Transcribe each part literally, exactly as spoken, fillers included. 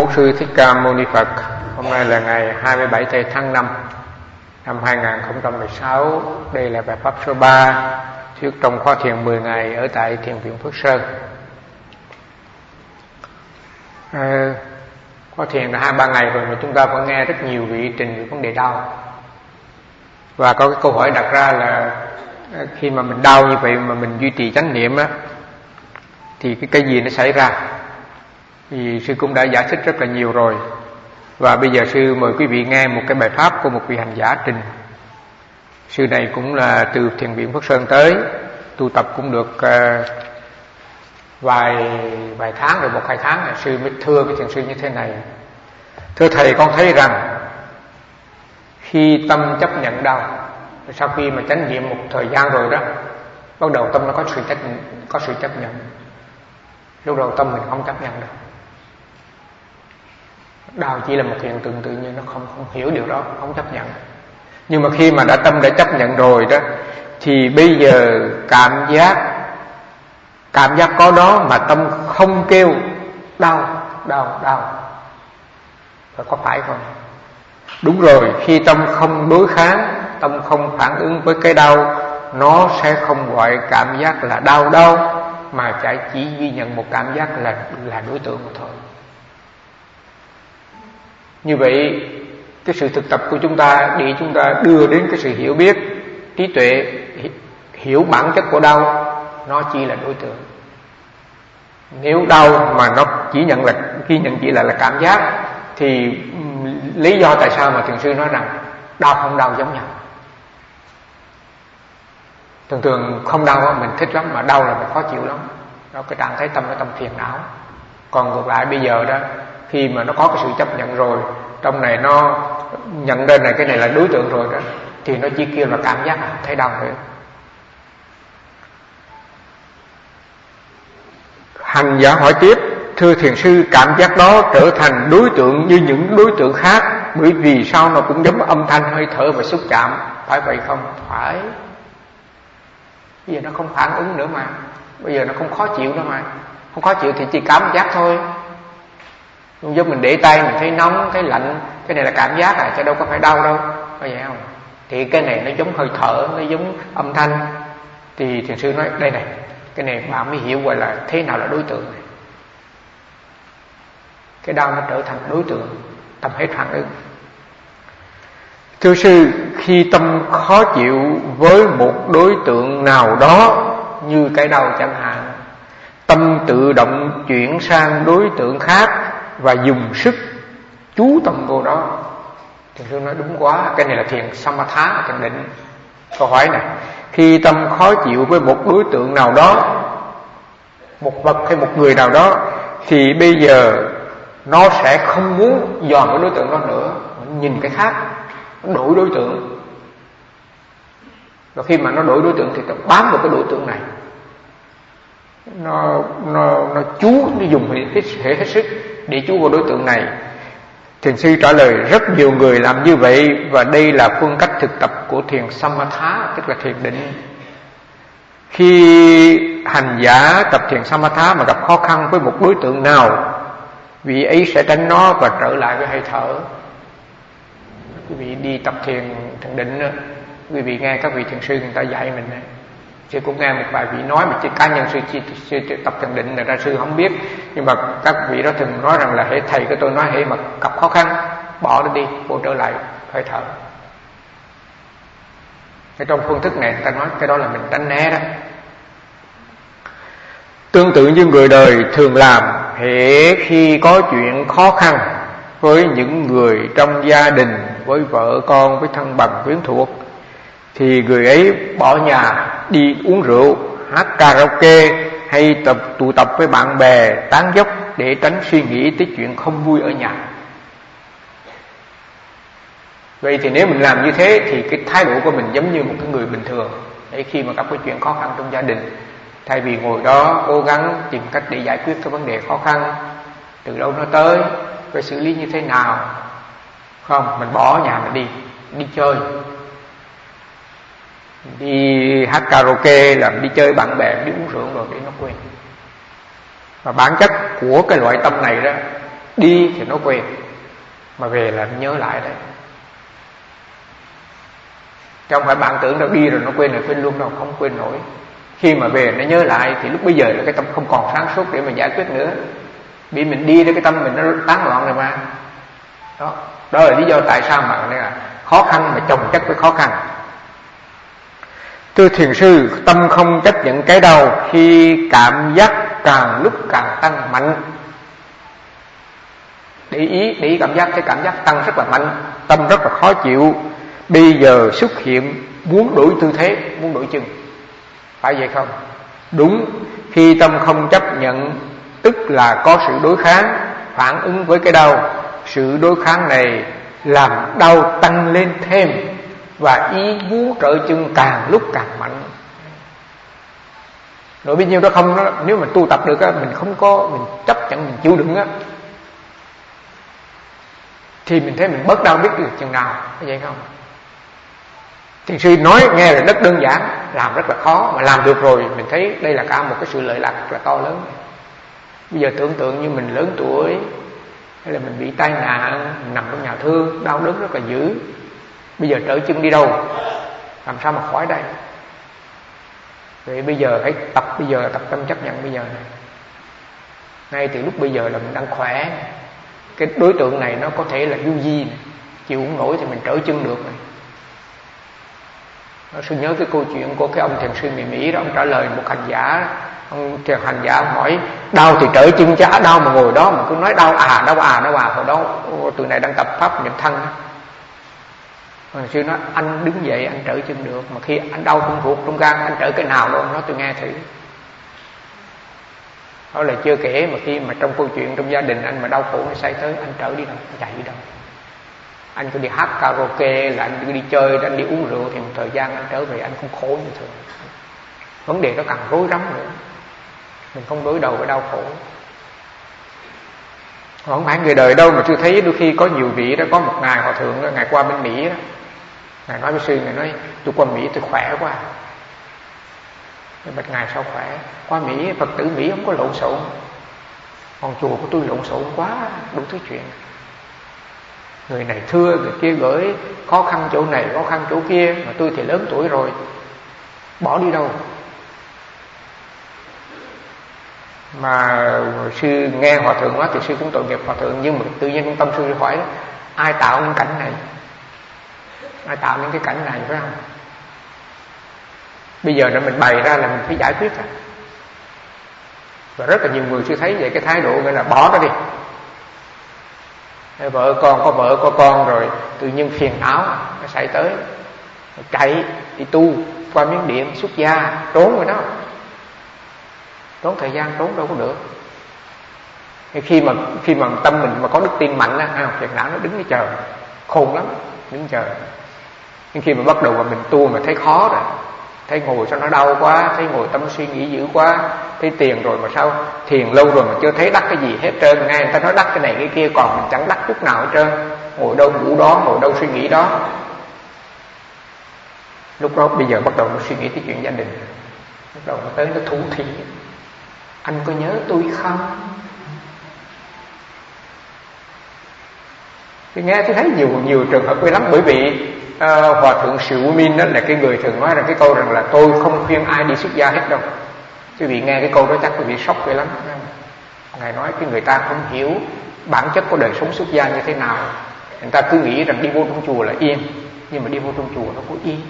Mô Sư Thích Ca Mâu Ni Phật. Hôm nay là ngày hai mươi bảy tây tháng năm năm hai nghìn không trăm mười sáu. Đây là bài pháp số ba thuyết trong khóa thiền mười ngày ở tại Thiền viện Phước Sơn. À, khóa thiền là hai ba ngày rồi mà chúng ta vẫn nghe rất nhiều vị trình về vấn đề đau. Và có cái câu hỏi đặt ra là khi mà mình đau như vậy mà mình duy trì chánh niệm á, thì cái cái gì nó xảy ra? Thì sư cũng đã giải thích rất là nhiều rồi. Và bây giờ sư mời quý vị nghe một cái bài pháp của một vị hành giả trình. Sư này cũng là từ Thiền viện Phước Sơn tới, tu tập cũng được uh, vài vài tháng rồi, một hai tháng là sư mới thưa cái thiền sư như thế này: thưa thầy, con thấy rằng khi tâm chấp nhận đau, sau khi mà chánh niệm một thời gian rồi đó, bắt đầu tâm nó có sự chấp có sự chấp nhận. Lúc đầu tâm mình không chấp nhận được. Đau chỉ là một hiện tượng tự nhiên, nó không không hiểu điều đó, không chấp nhận. Nhưng mà khi mà đã tâm đã chấp nhận rồi đó, thì bây giờ cảm giác cảm giác có đó mà tâm không kêu đau, đau, đau. Rồi có phải không? Đúng rồi, khi tâm không đối kháng, tâm không phản ứng với cái đau, nó sẽ không gọi cảm giác là đau đau, mà chỉ chỉ ghi nhận một cảm giác là là đối tượng mà thôi. Như vậy cái sự thực tập của chúng ta để chúng ta đưa đến cái sự hiểu biết, trí tuệ, hiểu bản chất của đau, nó chỉ là đối tượng. Nếu đau mà nó chỉ nhận là ghi nhận chỉ là là cảm giác, thì lý do tại sao mà thiền sư nói rằng đau không đau giống nhau. Thường thường không đau mình thích lắm, mà đau là mình khó chịu lắm. Đó, cái trạng thái tâm nó tâm phiền não. Còn ngược lại bây giờ đó, khi mà nó có cái sự chấp nhận rồi, trong này nó nhận ra này cái này là đối tượng rồi đó, thì nó chỉ kêu là cảm giác thấy đau nữa. Hành giả hỏi tiếp: thưa thiền sư, cảm giác đó trở thành đối tượng như những đối tượng khác, bởi vì sao nó cũng giống âm thanh, hơi thở và xúc chạm, phải vậy không? Phải. Bây giờ nó không phản ứng nữa mà, bây giờ nó không khó chịu nữa mà. Không khó chịu thì chỉ cảm giác thôi. Giống mình để tay mình thấy nóng, thấy lạnh, cái này là cảm giác à, chứ đâu có phải đau đâu, phải vậy không? Thì cái này nó giống hơi thở, nó giống âm thanh. Thì thiền sư nói đây này, cái này bạn mới hiểu gọi là thế nào là đối tượng này. Cái đau nó trở thành đối tượng, tâm hết phản ứng. Thưa sư, khi tâm khó chịu với một đối tượng nào đó, như cái đau chẳng hạn, tâm tự động chuyển sang đối tượng khác và dùng sức chú tâm vô đó. Thiền sư nói đúng quá, cái này là thiền samatha, thiền định. Câu hỏi này: khi tâm khó chịu với một đối tượng nào đó, một vật hay một người nào đó, thì bây giờ nó sẽ không muốn dòm cái đối tượng đó nữa, nhìn cái khác, nó đổi đối tượng. Và khi mà nó đổi đối tượng thì nó bám vào cái đối tượng này, nó nó nó chú, nó dùng hết hết, hết sức để chú vào đối tượng này. Thiền sư trả lời: rất nhiều người làm như vậy, và đây là phương cách thực tập của thiền samatha, tức là thiền định. Khi hành giả tập thiền samatha mà gặp khó khăn với một đối tượng nào, vị ấy sẽ tránh nó và trở lại với hơi thở. Quý vị đi tập thiền thiền định đó, quý vị nghe các vị thiền sư người ta dạy mình này. Sư cũng nghe một vài vị nói, mà chứ cá nhân sư, sư, sư, sư tập thiền định là ra sư không biết, nhưng mà các vị đó thường nói rằng là hễ thầy của tôi nói hễ mà gặp khó khăn bỏ nó đi, vô trở lại hơi thở. Cái trong phương thức này người ta nói cái đó là mình tránh né đó. Tương tự như người đời thường làm, hễ khi có chuyện khó khăn với những người trong gia đình, với vợ con, với thân bằng quyến thuộc, thì người ấy bỏ nhà đi uống rượu, hát karaoke hay tập tụ tập với bạn bè tán dóc để tránh suy nghĩ tới chuyện không vui ở nhà. Vậy thì nếu mình làm như thế thì cái thái độ của mình giống như một cái người bình thường. Để khi mà gặp cái chuyện khó khăn trong gia đình, thay vì ngồi đó cố gắng tìm cách để giải quyết cái vấn đề khó khăn, từ đâu nó tới, phải xử lý như thế nào, không, mình bỏ nhà mình đi đi chơi, đi hát karaoke, làm đi chơi bạn bè, đi uống rượu rồi để nó quên. Và bản chất của cái loại tâm này đó Đi thì nó quên, mà về là nó nhớ lại đấy. Chứ không phải bạn tưởng đâu đi rồi nó quên là quên luôn đâu, không quên nổi. Khi mà về nó nhớ lại thì lúc bây giờ là cái tâm không còn sáng suốt để mà giải quyết nữa. Vì mình đi đó cái tâm mình nó tán loạn rồi mà. Đó, đó là lý do tại sao mà là khó khăn mà chồng chất với khó khăn. Thưa thiền sư, tâm không chấp nhận cái đau khi cảm giác càng lúc càng tăng mạnh. Để ý, để ý cảm giác, cái cảm giác tăng rất là mạnh, tâm rất là khó chịu. Bây giờ xuất hiện muốn đổi tư thế, muốn đổi chân. Phải vậy không? Đúng, khi tâm không chấp nhận tức là có sự đối kháng, phản ứng với cái đau. Sự đối kháng này làm đau tăng lên thêm, và ý muốn trở chân càng lúc càng mạnh. Rồi bấy nhiêu đó không đó, nếu mà tu tập được á, mình không có, mình chấp nhận, mình chịu đựng á, thì mình thấy mình bớt đau biết được chừng nào. Phải vậy không? Thiền sư nói nghe là rất đơn giản, làm rất là khó, mà làm được rồi mình thấy đây là cả một cái sự lợi lạc rất là to lớn. Bây giờ tưởng tượng như mình lớn tuổi, hay là mình bị tai nạn, mình nằm trong nhà thương, đau đớn rất là dữ. Bây giờ trở chân đi đâu, làm sao mà khỏi đây? Vậy bây giờ hãy tập, bây giờ tập tâm chấp nhận bây giờ này. Ngay từ lúc bây giờ là mình đang khỏe. Cái đối tượng này nó có thể là du di này, chịu không nổi thì mình trở chân được này. Nó sư nhớ cái câu chuyện của cái ông thiền sư người Mỹ đó, ông trả lời một hành giả, ông thiền hành giả hỏi đau thì trở chân chứ đau mà ngồi đó mà cứ nói đau à đau à đau à hồi đó từ này đang tập pháp nhập thân. Thiền sư nói anh đứng dậy anh trở chân được, mà khi anh đau trong ruột trong gan anh trở cái nào đâu, anh nói tôi nghe thử. Đó là chưa kể mà khi mà trong câu chuyện trong gia đình anh mà đau khổ nó xảy tới, anh trở đi đâu, anh chạy đi đâu. Anh cứ đi hát karaoke, là anh cứ đi chơi, anh đi uống rượu, thì một thời gian anh trở về anh không khổ như thường. Vấn đề nó càng rối rắm nữa. Mình không đối đầu với đau khổ. Không phải người đời đâu mà tôi thấy đôi khi có nhiều vị đó. Có một ngài hòa thượng đó, ngài qua bên Mỹ đó, ngài nói với sư, ngài nói tôi qua Mỹ tôi khỏe quá. Bạch ngài sao khỏe? Qua Mỹ Phật tử Mỹ không có lộn xộn, còn chùa của tôi lộn xộn quá, đủ thứ chuyện. Người này thưa, người kia gửi, khó khăn chỗ này, khó khăn chỗ kia, mà tôi thì lớn tuổi rồi, bỏ đi đâu. Mà sư nghe hòa thượng nói thì sư cũng tội nghiệp hòa thượng, nhưng mà tự nhiên trong tâm sư hỏi đó, ai tạo những cảnh này? Ai tạo những cái cảnh này phải không? Bây giờ là mình bày ra là mình phải giải quyết à. Và rất là nhiều người sư thấy vậy, cái thái độ gọi là bỏ nó đi. Vợ con có vợ có con rồi tự nhiên phiền não nó xảy tới, chạy đi tu qua Miến Điện xuất gia, trốn rồi đó, trốn thời gian trốn đâu có được. Khi mà khi mà tâm mình mà có đức tin mạnh á, phiền não nó đứng để chờ, khôn lắm, đứng chờ. Nhưng khi mà bắt đầu mà mình tu mà thấy khó rồi, thấy ngồi sao nó đau quá, thấy ngồi tâm suy nghĩ dữ quá, thấy tiền rồi mà sao thiền lâu rồi mà chưa thấy đắc cái gì hết trơn, nghe người ta nói đắc cái này cái kia còn mình chẳng đắc chút nào hết trơn, ngồi đâu ngủ đó, ngồi đâu suy nghĩ đó. Lúc đó bây giờ bắt đầu nó suy nghĩ tới chuyện gia đình, bắt đầu nó tới nó thủ thỉ, anh có nhớ tôi không? Tôi nghe tôi thấy nhiều nhiều trường hợp quê lắm, bởi vì uh, hòa thượng Sự Minh đó là cái người thường nói rằng cái câu rằng là tôi không khuyên ai đi xuất gia hết đâu. Quý vị nghe cái câu đó chắc quý vị sốc ghê lắm. Ngài nói cái người ta không hiểu bản chất của đời sống xuất gia như thế nào. Người ta cứ nghĩ rằng đi vô trong chùa là yên, nhưng mà đi vô trong chùa nó có yên.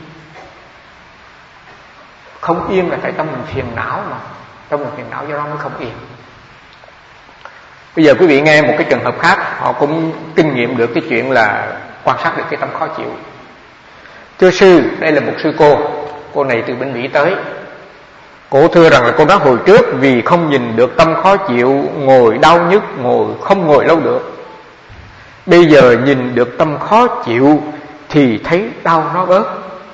Không yên là tại tâm mình phiền não mà, tâm mình phiền não do đó mới không yên. Bây giờ quý vị nghe một cái trường hợp khác, họ cũng kinh nghiệm được cái chuyện là quan sát được cái tâm khó chịu. Thưa sư, đây là một sư cô, cô này từ bên Mỹ tới. Cô thưa rằng là cô nói hồi trước vì không nhìn được tâm khó chịu, ngồi đau nhức, ngồi không ngồi lâu được. Bây giờ nhìn được tâm khó chịu thì thấy đau nó bớt.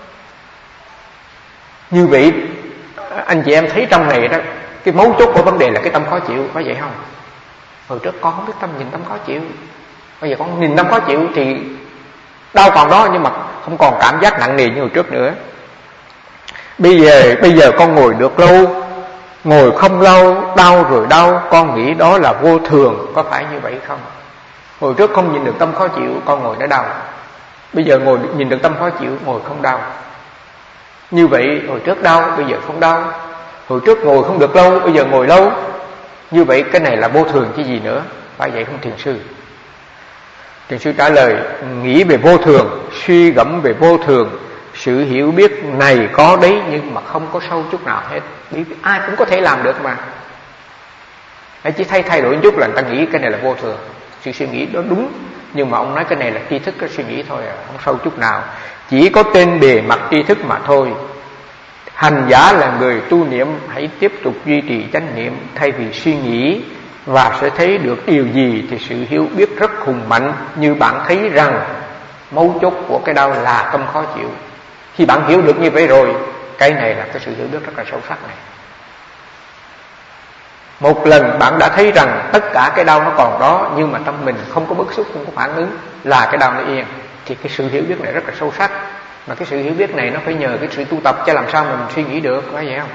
Như vậy anh chị em thấy trong này đó, cái mấu chốt của vấn đề là cái tâm khó chịu, có vậy không? Hồi trước con không biết tâm nhìn tâm khó chịu, bây giờ con nhìn tâm khó chịu thì đau còn đó, nhưng mà không còn cảm giác nặng nề như hồi trước nữa. Bây giờ bây giờ con ngồi được lâu, ngồi không lâu, đau rồi đau, con nghĩ đó là vô thường, có phải như vậy không? Hồi trước không nhìn được tâm khó chịu, con ngồi nó đau. Bây giờ ngồi nhìn được tâm khó chịu, ngồi không đau. Như vậy hồi trước đau, bây giờ không đau. Hồi trước ngồi không được lâu, bây giờ ngồi lâu. Như vậy cái này là vô thường chứ gì nữa. Phải vậy không thiền sư? Thiền sư trả lời, nghĩ về vô thường, suy gẫm về vô thường, sự hiểu biết này có đấy nhưng mà không có sâu chút nào hết. Bởi vì ai cũng có thể làm được mà. Hãy chỉ thay thay đổi một chút là người ta nghĩ cái này là vô thường. Sự suy nghĩ đó đúng, nhưng mà ông nói cái này là tri thức, cái suy nghĩ thôi à, không sâu chút nào. Chỉ có trên bề mặt tri thức mà thôi. Hành giả là người tu niệm, hãy tiếp tục duy trì chánh niệm thay vì suy nghĩ, và sẽ thấy được điều gì thì sự hiểu biết rất hùng mạnh. Như bạn thấy rằng mấu chốt của cái đau là tâm khó chịu. Khi bạn hiểu được như vậy rồi, cái này là cái sự hiểu biết rất là sâu sắc này. Một lần bạn đã thấy rằng tất cả cái đau nó còn đó, nhưng mà tâm mình không có bức xúc, không có phản ứng, là cái đau nó yên, thì cái sự hiểu biết này rất là sâu sắc. Mà cái sự hiểu biết này nó phải nhờ cái sự tu tập, chứ làm sao mình suy nghĩ được, phải vậy không?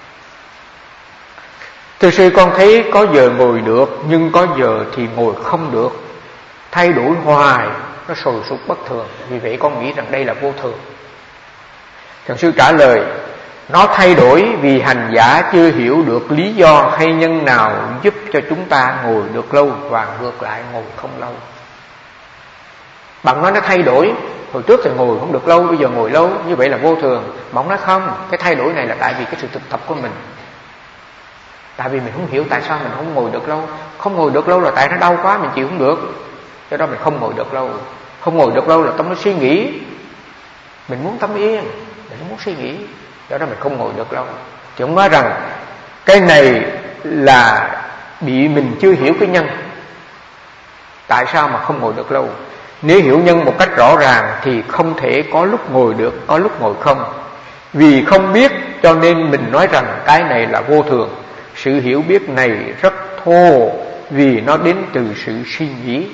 Thưa sư, con thấy có giờ ngồi được, nhưng có giờ thì ngồi không được, thay đổi hoài, nó sồi sục bất thường. Vì vậy con nghĩ rằng đây là vô thường. Thiền sư trả lời, nó thay đổi vì hành giả chưa hiểu được lý do hay nhân nào giúp cho chúng ta ngồi được lâu và ngược lại ngồi không lâu. Bạn nói nó thay đổi, hồi trước thì ngồi không được lâu, bây giờ ngồi lâu, như vậy là vô thường. Mà ông nói không, cái thay đổi này là tại vì cái sự thực tập của mình. Tại vì mình không hiểu tại sao mình không ngồi được lâu. Không ngồi được lâu là tại nó đau quá, mình chịu không được, do đó mình không ngồi được lâu. Không ngồi được lâu là tâm nó suy nghĩ, mình muốn tâm yên, mình không muốn suy nghĩ, do đó mình không ngồi được lâu. Thì ông nói rằng cái này là bị mình chưa hiểu cái nhân, tại sao mà không ngồi được lâu. Nếu hiểu nhân một cách rõ ràng thì không thể có lúc ngồi được, có lúc ngồi không. Vì không biết cho nên mình nói rằng cái này là vô thường. Sự hiểu biết này rất thô vì nó đến từ sự suy nghĩ.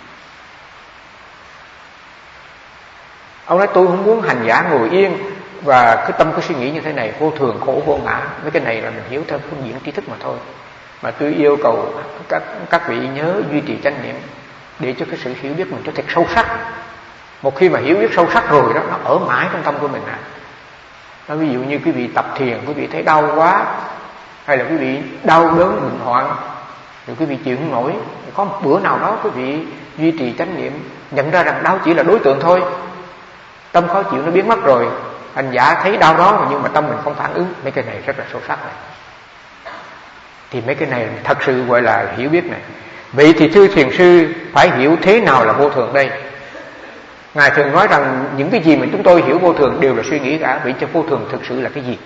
Ông nói tôi không muốn hành giả ngồi yên và cái tâm cứ suy nghĩ như thế này, vô thường, khổ, vô ngã. Mấy cái này là mình hiểu theo phương diện tri thức mà thôi. Mà tôi yêu cầu các, các vị nhớ duy trì chánh niệm để cho cái sự hiểu biết mình cho thật sâu sắc. Một khi mà hiểu biết sâu sắc rồi đó, nó ở mãi trong tâm của mình à. Đó, ví dụ như quý vị tập thiền, quý vị thấy đau quá, hay là quý vị đau đớn bệnh hoạn, rồi quý vị chịu không nổi, có một bữa nào đó quý vị duy trì chánh niệm, nhận ra rằng đau chỉ là đối tượng thôi, tâm khó chịu nó biến mất rồi, hành giả thấy đau đó nhưng mà tâm mình không phản ứng. Mấy cái này rất là sâu sắc này. Thì mấy cái này thật sự gọi là hiểu biết này. Vậy thì thưa thiền sư, phải hiểu thế nào là vô thường đây? Ngài thường nói rằng những cái gì mà chúng tôi hiểu vô thường đều là suy nghĩ cả. Vậy cho vô thường thực sự là cái gì?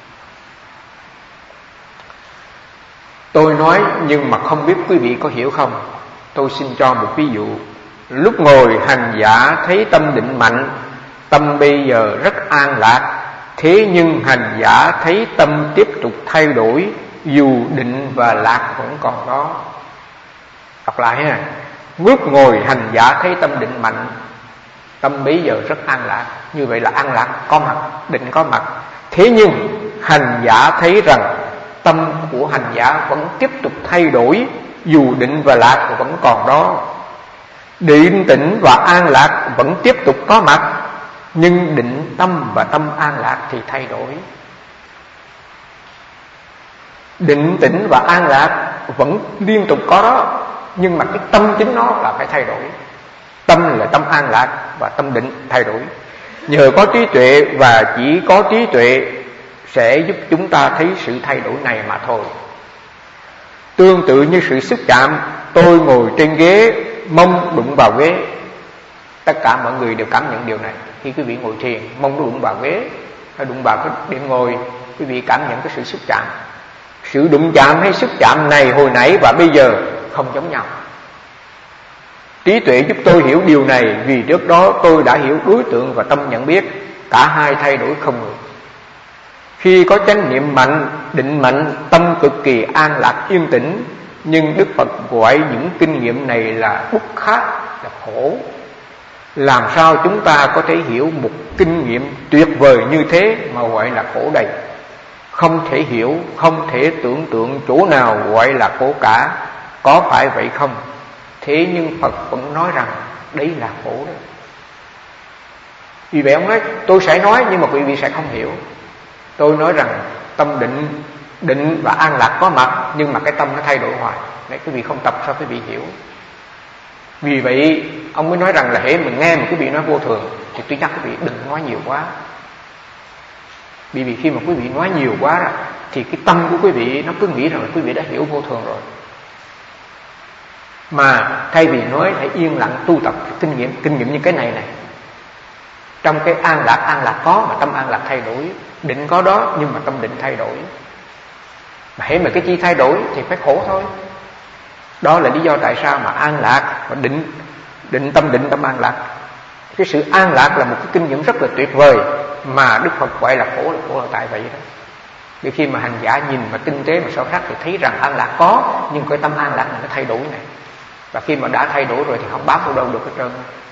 Tôi nói nhưng mà không biết quý vị có hiểu không. Tôi xin cho một ví dụ. Lúc ngồi hành giả thấy tâm định mạnh, tâm bây giờ rất an lạc. Thế nhưng hành giả thấy tâm tiếp tục thay đổi, dù định và lạc vẫn còn đó. Đọc lại ha. Lúc ngồi hành giả thấy tâm định mạnh, tâm bây giờ rất an lạc. Như vậy là an lạc có mặt, định có mặt. Thế nhưng hành giả thấy rằng tâm của hành giả vẫn tiếp tục thay đổi, dù định và lạc vẫn còn đó. Định tĩnh và an lạc vẫn tiếp tục có mặt, nhưng định tâm và tâm an lạc thì thay đổi. Định tĩnh và an lạc vẫn liên tục có đó, nhưng mà cái tâm chính nó là phải thay đổi. Tâm là tâm an lạc và tâm định thay đổi. Nhờ có trí tuệ và chỉ có trí tuệ sẽ giúp chúng ta thấy sự thay đổi này mà thôi. Tương tự như sự xúc chạm, tôi ngồi trên ghế, mông đụng vào ghế. Tất cả mọi người đều cảm nhận điều này. Khi quý vị ngồi thiền, mông đụng vào ghế, hay đụng vào cái điểm ngồi, quý vị cảm nhận cái sự xúc chạm. Sự đụng chạm hay xúc chạm này hồi nãy và bây giờ không giống nhau. Trí tuệ giúp tôi hiểu điều này, vì trước đó tôi đã hiểu đối tượng và tâm nhận biết. Cả hai thay đổi không ngừng. Khi có chánh niệm mạnh, định mạnh, tâm cực kỳ an lạc yên tĩnh. Nhưng Đức Phật gọi những kinh nghiệm này là bút khát, là khổ. Làm sao chúng ta có thể hiểu một kinh nghiệm tuyệt vời như thế mà gọi là khổ đây? Không thể hiểu, không thể tưởng tượng chỗ nào gọi là khổ cả. Có phải vậy không? Thế nhưng Phật vẫn nói rằng đấy là khổ đó. Vì vậy ông nói tôi sẽ nói nhưng mà quý vị sẽ không hiểu. Tôi nói rằng tâm định định và an lạc có mặt, nhưng mà cái tâm nó thay đổi hoài. Để quý vị không tập sao quý vị hiểu. Vì vậy ông mới nói rằng là hễ mình nghe mà quý vị nói vô thường thì tôi nhắc quý vị đừng nói nhiều quá. Vì vì khi mà quý vị nói nhiều quá rồi thì cái tâm của quý vị nó cứ nghĩ rằng là quý vị đã hiểu vô thường rồi. Mà thay vì nói hãy yên lặng tu tập kinh nghiệm kinh nghiệm như cái này này. Trong cái an lạc an lạc có mà tâm an lạc thay đổi, định có đó nhưng mà tâm định thay đổi. Mà hễ mà cái chi thay đổi thì phải khổ thôi. Đó là lý do tại sao mà an lạc và định định tâm định tâm an lạc. Cái sự an lạc là một cái kinh nghiệm rất là tuyệt vời mà Đức Phật gọi là khổ là khổ là tại vậy đó. Vì khi mà hành giả nhìn mà tinh tế mà sâu sắc thì thấy rằng an lạc có, nhưng cái tâm an lạc này nó thay đổi này. Và khi mà đã thay đổi rồi thì không bám vào đâu được hết trơn.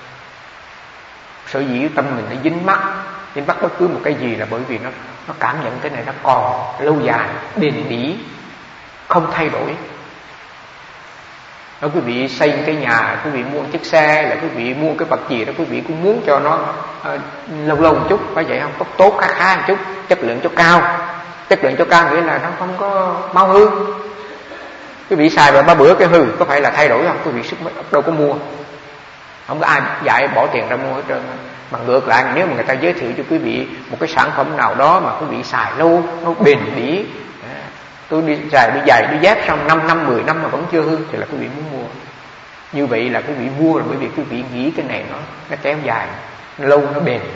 Sở dĩ tâm mình nó dính mắc, dính mắc bất cứ một cái gì là bởi vì nó nó cảm nhận cái này nó còn lâu dài, bền bỉ, không thay đổi. Đó, quý vị xây cái nhà, quý vị mua chiếc xe, là quý vị mua cái vật gì đó quý vị cũng muốn cho nó uh, lâu lâu một chút, phải vậy không? Tốt tốt khá khá một chút, chất lượng cho cao. Chất lượng cho cao nghĩa là nó không có mau hư. Quý vị xài vào ba bữa cái hư, có phải là thay đổi không? Quý vị sức đâu có mua. Không có ai dạy bỏ tiền ra mua hết trơn. Mà ngược lại, nếu mà người ta giới thiệu cho quý vị một cái sản phẩm nào đó mà quý vị xài lâu, nó bền bỉ, tôi đi xài đi giày đi dép xong năm năm mười năm mà vẫn chưa hư thì là quý vị muốn mua. Như vậy là quý vị mua là bởi vì quý vị nghĩ cái này nó nó kéo dài, nó lâu, nó bền.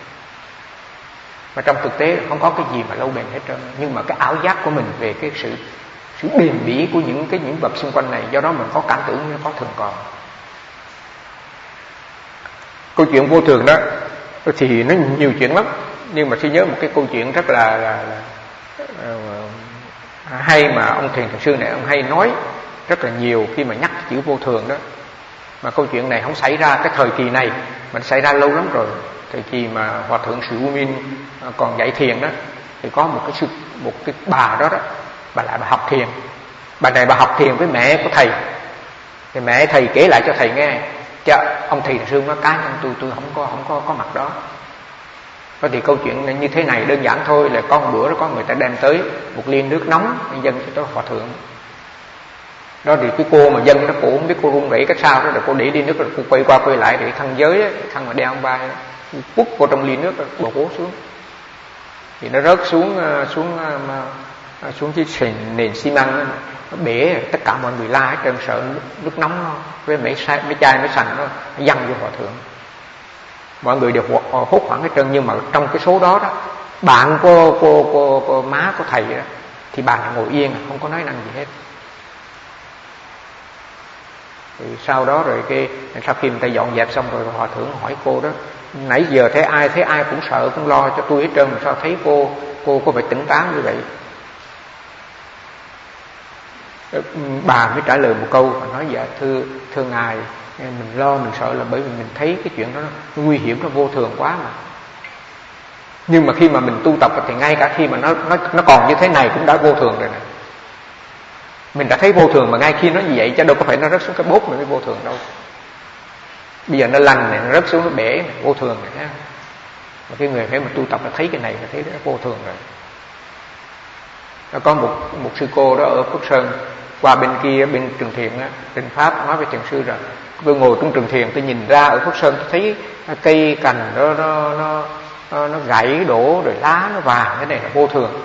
Mà trong thực tế không có cái gì mà lâu bền hết trơn. Nhưng mà cái ảo giác của mình về cái sự sự bền bỉ của những cái những vật xung quanh này, do đó mình có cảm tưởng nó có thường còn. Câu chuyện vô thường đó thì nó nhiều chuyện lắm, nhưng mà tôi nhớ một cái câu chuyện rất là, là, là uh, hay mà ông Thiền Thiền Sư này ông hay nói rất là nhiều khi mà nhắc chữ vô thường đó. Mà câu chuyện này không xảy ra cái thời kỳ này, mà xảy ra lâu lắm rồi. Thời kỳ mà Hòa Thượng Sĩ U Minh còn dạy thiền đó, thì có một cái sư, một cái bà đó đó, bà lại bà học thiền. Bà này bà học thiền với mẹ của thầy. Thì mẹ thầy kể lại cho thầy nghe. Chứ ông Thiền Sư nói cá nhân tôi tôi không có không có có mặt đó. Có thì câu chuyện như thế này đơn giản thôi, là có một bữa đó có người ta đem tới một ly nước nóng dâng cho Hòa Thượng. Đó thì cái cô mà dân đó, cô không biết cô run rẩy cách sao đó, rồi cô để ly nước rồi cô quay qua quay lại để khăn giới á, khăn mà đeo ông vai quất vô trong ly nước rồi đổ bố xuống. Thì nó rớt xuống xuống xuống cái sền nền xi măng, nó bể, tất cả mọi người la hết trơn, sợ nước, nước nóng nó, với mấy mấy chai mấy sành nó văng vô Hòa Thượng. Mọi người đều hốt hoảng hết trơn, nhưng mà trong cái số đó đó, bạn của cô cô, cô má của thầy đó, thì bà ngồi yên không có nói năng gì hết. Thì sau đó rồi cái sau khi người ta dọn dẹp xong rồi, Hòa Thượng hỏi cô đó, nãy giờ thấy ai thấy ai cũng sợ cũng lo cho tôi hết trơn, mà sao thấy cô cô có phải tỉnh táo như vậy? Bà mới trả lời một câu và nói dạ thưa thưa ngài, mình lo mình sợ là bởi vì mình thấy cái chuyện đó nó nguy hiểm, nó vô thường quá mà. Nhưng mà khi mà mình tu tập thì ngay cả khi mà nó nó nó còn như thế này cũng đã vô thường rồi nè. Mình đã thấy vô thường mà ngay khi nó như vậy, chứ đâu có phải nó rớt xuống cái bốt mà mới vô thường đâu. Bây giờ nó lành này, nó rớt xuống nó bể này, vô thường này ha. Mà cái người phải mà tu tập là thấy cái này là thấy nó vô thường rồi. Nó có một một sư cô đó ở Phước Sơn, qua bên kia bên Trường Thiền á, bên Pháp nói với Thiền Sư rằng tôi ngồi trong Trường Thiền tôi nhìn ra ở Phước Sơn tôi thấy cây cành nó nó nó nó, nó gãy đổ rồi lá nó vàng, cái này là vô thường.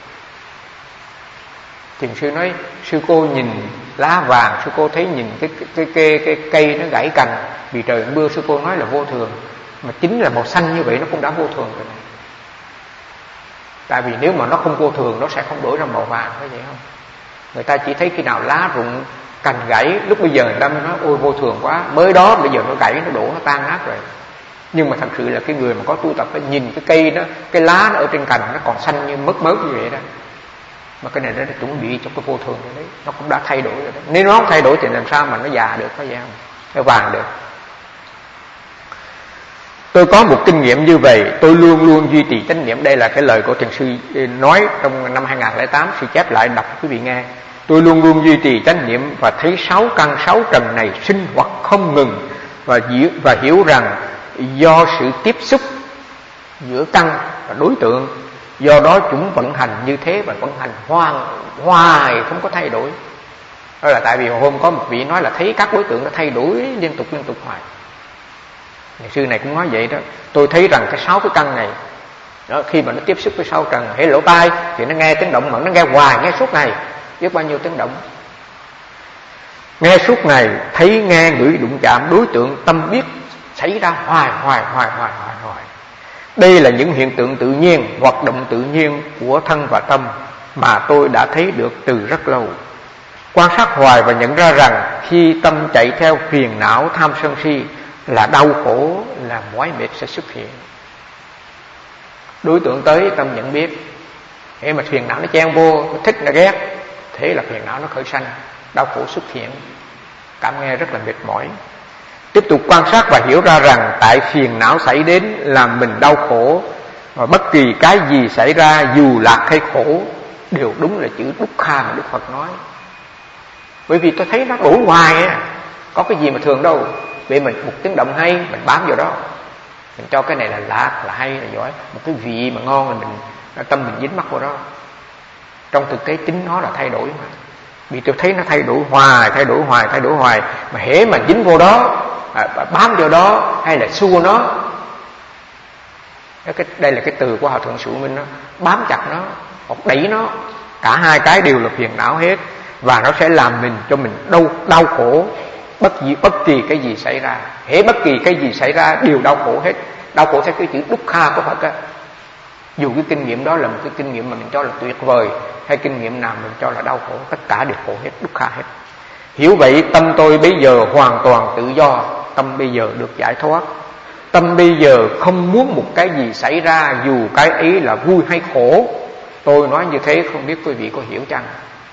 Thiền Sư nói sư cô nhìn lá vàng, sư cô thấy nhìn cái cái cái cái cây nó gãy cành vì trời mưa, sư cô nói là vô thường, mà chính là màu xanh như vậy nó cũng đã vô thường rồi này. Tại vì nếu mà nó không vô thường nó sẽ không đổi ra màu vàng, phải vậy không? Người ta chỉ thấy khi nào lá rụng, cành gãy, lúc bây giờ người ta mới nói ôi vô thường quá, mới đó bây giờ nó gãy, nó đổ, nó tan nát rồi. Nhưng mà thật sự là cái người mà có tu tập phải nhìn cái cây đó, cái lá nó ở trên cành nó còn xanh như mớt mớt như vậy đó. Mà cái này nó chuẩn bị cho cái vô thường rồi đấy, nó cũng đã thay đổi rồi đấy. Nếu nó không thay đổi thì làm sao mà nó già được, phải vậy không? Nó vàng được. Tôi có một kinh nghiệm như vậy, tôi luôn luôn duy trì chánh niệm. Đây là cái lời của Thiền Sư nói trong năm hai không không tám, sư chép lại đọc quý vị nghe. Tôi luôn luôn duy trì chánh niệm và thấy sáu căn sáu trần này sinh hoạt không ngừng, và, và hiểu rằng do sự tiếp xúc giữa căn và đối tượng, do đó chúng vận hành như thế và vận hành hoang hoài không có thay đổi. Đó là tại vì hôm có một vị nói là thấy các đối tượng nó thay đổi liên tục liên tục hoài. Nhà sư này cũng nói vậy đó. Tôi thấy rằng cái sáu cái căn này đó, khi mà nó tiếp xúc với sáu trần, hễ lỗ tai thì nó nghe tiếng động, mà nó nghe hoài, nghe suốt ngày, biết bao nhiêu tiếng động, nghe suốt ngày, thấy nghe ngửi đụng chạm đối tượng, tâm biết xảy ra hoài hoài hoài hoài hoài hoài. Đây là những hiện tượng tự nhiên, hoạt động tự nhiên của thân và tâm mà tôi đã thấy được từ rất lâu. Quan sát hoài và nhận ra rằng khi tâm chạy theo phiền não tham sân si là đau khổ, là mỏi mệt sẽ xuất hiện. Đối tượng tới tâm nhận biết, thế mà phiền não nó chen vô, nó thích nó ghét, thế là phiền não nó khởi sanh, đau khổ xuất hiện, cảm nghe rất là mệt mỏi. Tiếp tục quan sát và hiểu ra rằng tại phiền não xảy đến làm mình đau khổ, và bất kỳ cái gì xảy ra dù lạc hay khổ đều đúng là chữ Dukkha mà Đức Phật nói. Bởi vì tôi thấy nó đủ hoài á, có cái gì mà thường đâu. Vì mình một tiếng động hay mình bám vào đó, mình cho cái này là lạc, là hay, là giỏi, một cái vị mà ngon là mình tâm mình dính mắc vào đó. Trong thực tế chính nó là thay đổi mà. Vì tôi thấy nó thay đổi hoài, thay đổi hoài, thay đổi hoài, mà hễ mà dính vô đó, à, bám vào đó hay là xua nó. Cái, đây là cái từ của Hòa Thượng Sụ Minh đó, bám chặt nó hoặc đẩy nó, cả hai cái đều là phiền não hết, và nó sẽ làm mình cho mình đau đau khổ. Bất kỳ bất kỳ cái gì xảy ra, hễ bất kỳ cái gì xảy ra đều đau khổ hết. Đau khổ theo cái chữ Dukkha của Phật á. Dù cái kinh nghiệm đó là một cái kinh nghiệm mà mình cho là tuyệt vời, hay kinh nghiệm nào mình cho là đau khổ, tất cả đều khổ hết, Dukkha hết. Hiểu vậy, tâm tôi bây giờ hoàn toàn tự do, tâm bây giờ được giải thoát. Tâm bây giờ không muốn một cái gì xảy ra, dù cái ấy là vui hay khổ. Tôi nói như thế không biết quý vị có hiểu chăng?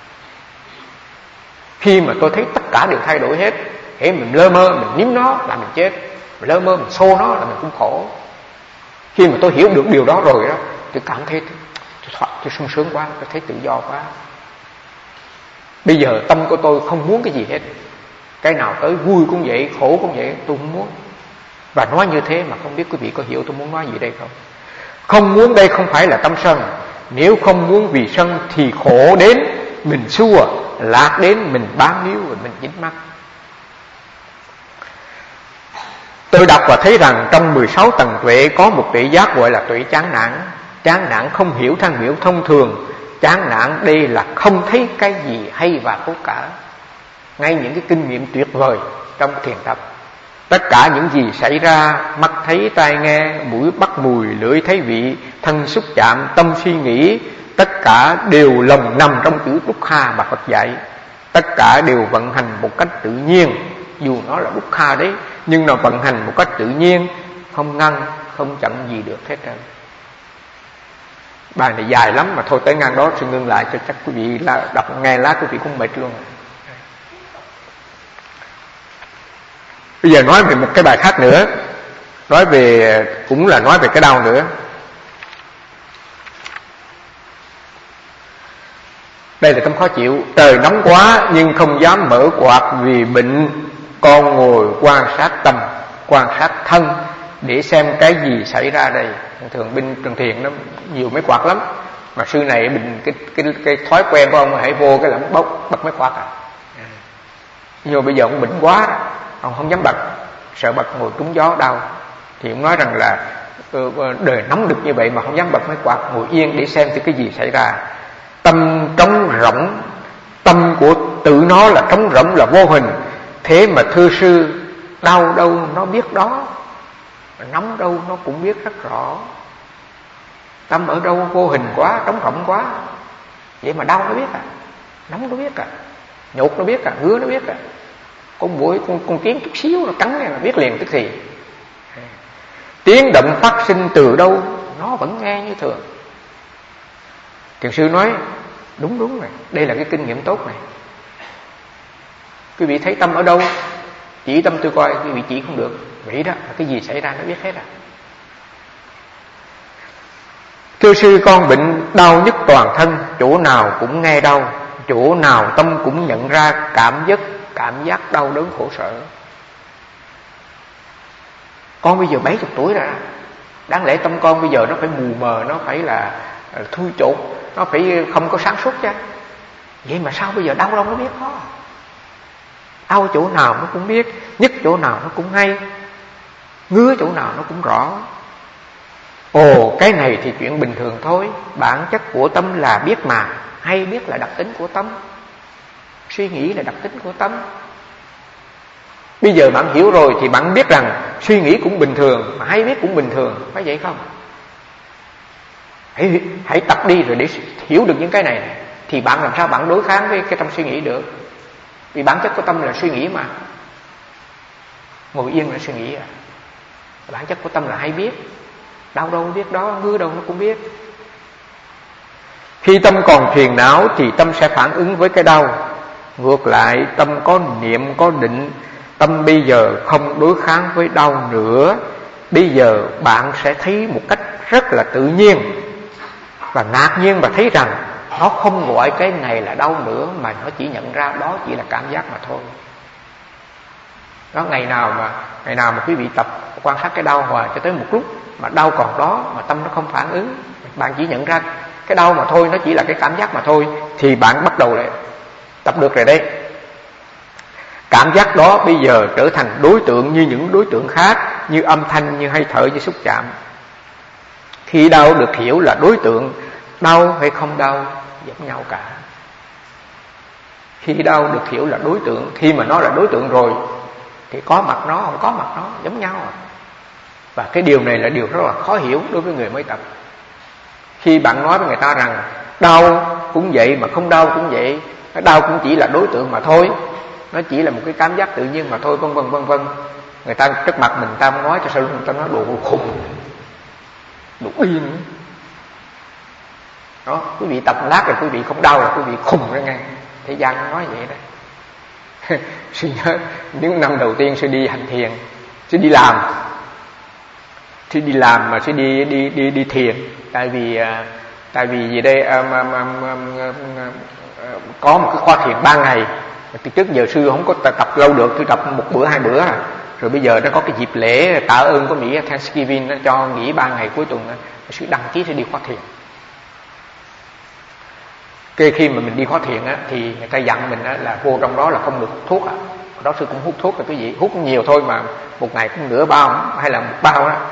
Khi mà tôi thấy tất cả đều thay đổi hết, hễ mình lơ mơ mình nín nó là mình chết, mình lơ mơ mình xô nó là mình cũng khổ. Khi mà tôi hiểu được điều đó rồi đó, tôi cảm thấy tôi, tôi sung sướng quá, tôi thấy tự do quá. Bây giờ tâm của tôi không muốn cái gì hết, cái nào tới vui cũng vậy, khổ cũng vậy, tôi không muốn. Và nói như thế mà không biết quý vị có hiểu tôi muốn nói gì đây không? Không muốn đây không phải là tâm sân. Nếu không muốn vì sân thì khổ đến mình xua, lạc đến mình bám níu và mình dính mắc. Tôi đọc và thấy rằng trong mười sáu tầng tuệ có một tuệ giác gọi là tuệ chán nản. Chán nản không hiểu theo hiểu thông thường. Chán nản đây là không thấy cái gì hay và tốt cả. Ngay những cái kinh nghiệm tuyệt vời trong thiền tập, tất cả những gì xảy ra, mắt thấy, tai nghe, mũi bắt mùi, lưỡi thấy vị, thân xúc chạm, tâm suy nghĩ, tất cả đều lồng nằm trong chữ Dukkha mà Phật dạy. Tất cả đều vận hành một cách tự nhiên, dù nó là Dukkha đấy, nhưng nó vận hành một cách tự nhiên, không ngăn, không chậm gì được hết trơn. Bài này dài lắm mà thôi tới ngang đó xin ngưng lại cho chắc quý vị là đọc nghe lá quý vị cũng mệt luôn. Bây giờ nói về một cái bài khác nữa, nói về cũng là nói về cái đau nữa. Đây là tâm khó chịu. Trời nóng quá nhưng không dám mở quạt vì bệnh. Con ngồi quan sát tâm, quan sát thân để xem cái gì xảy ra đây. Thường bên Trần Thiền nó nhiều mấy quạt lắm, mà sư này bình cái cái cái thói quen của ông hãy vô cái là bốc bật mấy quạt à. Nhưng bây giờ ông bệnh quá, ông không dám bật, sợ bật ngồi trúng gió đau. Thì ông nói rằng là đời nóng được như vậy mà không dám bật mấy quạt, ngồi yên để xem cái gì xảy ra. Tâm trống rỗng, tâm của tự nó là trống rỗng, là vô hình. Thế mà thưa sư, đau đâu nó biết đó, nóng đâu nó cũng biết rất rõ. Tâm ở đâu vô hình quá, trống rỗng quá, vậy mà đau nó biết à, nóng nó biết à, nhột nó biết à, ngứa nó biết à. Con muỗi, con, con kiến chút xíu nó cắn này là biết liền tức thì. Tiếng động phát sinh từ đâu nó vẫn nghe như thường. Thiền sư nói đúng đúng rồi, đây là cái kinh nghiệm tốt này. Quý vị thấy tâm ở đâu, chỉ tâm tôi coi, quý vị chỉ không được. Vậy đó, cái gì xảy ra nó biết hết à. Thưa sư, con bệnh đau nhức toàn thân, chỗ nào cũng nghe đau, chỗ nào tâm cũng nhận ra cảm giác cảm giác đau đớn khổ sở. Con bây giờ bảy chục tuổi rồi, đáng lẽ tâm con bây giờ nó phải mù mờ, nó phải là thui chột, nó phải không có sáng suốt chứ. Vậy mà sao bây giờ đau đâu nó biết khó. Đau chỗ nào nó cũng biết, nhức chỗ nào nó cũng hay, ngứa chỗ nào nó cũng rõ. Ồ, cái này thì chuyện bình thường thôi. Bản chất của tâm là biết mà. Hay biết là đặc tính của tâm, suy nghĩ là đặc tính của tâm. Bây giờ bạn hiểu rồi thì bạn biết rằng suy nghĩ cũng bình thường, mà hay biết cũng bình thường, phải vậy không? Hãy, hãy tập đi rồi để hiểu được những cái này, thì bạn làm sao bạn đối kháng với cái tâm suy nghĩ được. Vì bản chất của tâm là suy nghĩ mà. Ngồi yên là suy nghĩ à. Bản chất của tâm là hay biết. Đau đâu biết đó, ngứa đâu nó cũng biết. Khi tâm còn phiền não thì tâm sẽ phản ứng với cái đau. Ngược lại, tâm có niệm, có định, tâm bây giờ không đối kháng với đau nữa. Bây giờ bạn sẽ thấy một cách rất là tự nhiên và ngạc nhiên và thấy rằng nó không gọi cái này là đau nữa, mà nó chỉ nhận ra đó chỉ là cảm giác mà thôi. Đó, ngày nào mà ngày nào mà quý vị tập quan sát cái đau hoài cho tới một lúc mà đau còn đó mà tâm nó không phản ứng, bạn chỉ nhận ra cái đau mà thôi, nó chỉ là cái cảm giác mà thôi, thì bạn bắt đầu lại tập được rồi đấy. Cảm giác đó bây giờ trở thành đối tượng như những đối tượng khác, như âm thanh, như hơi thở, như xúc chạm. Khi đau được hiểu là đối tượng, đau hay không đau giống nhau cả. Khi đau được hiểu là đối tượng, khi mà nó là đối tượng rồi thì có mặt nó, không có mặt nó giống nhau à. Và cái điều này là điều rất là khó hiểu đối với người mới tập. Khi bạn nói với người ta rằng đau cũng vậy mà không đau cũng vậy, đau cũng chỉ là đối tượng mà thôi, nó chỉ là một cái cảm giác tự nhiên mà thôi, vân vân vân vân. Người ta trước mặt mình ta nói cho sao người ta nói đồ khùng, đồ yên. Đó, quý vị tập lát rồi quý vị không đau là quý vị khùng ra ngay. Thế gian nó nói vậy đó. Sư nhớ những năm đầu tiên sư đi hành thiền, sư đi làm, sư đi làm mà sư đi đi đi đi thiền, tại vì tại vì gì đây um, um, um, um, um, có một cái khóa thiền ba ngày. Từ trước giờ sư không có tập lâu được, sư tập một bữa hai bữa à. Rồi bây giờ nó có cái dịp lễ tạ ơn của Mỹ Thanksgiving, nó cho nghỉ ba ngày cuối tuần, sư đăng ký sư đi khóa thiền. Cái khi mà mình đi khóa thiền á, thì người ta dặn mình á, là vô trong đó là không được hút thuốc á. Đó sư cũng hút thuốc rồi quý vị, hút nhiều thôi mà một ngày cũng nửa bao hay là một bao đó.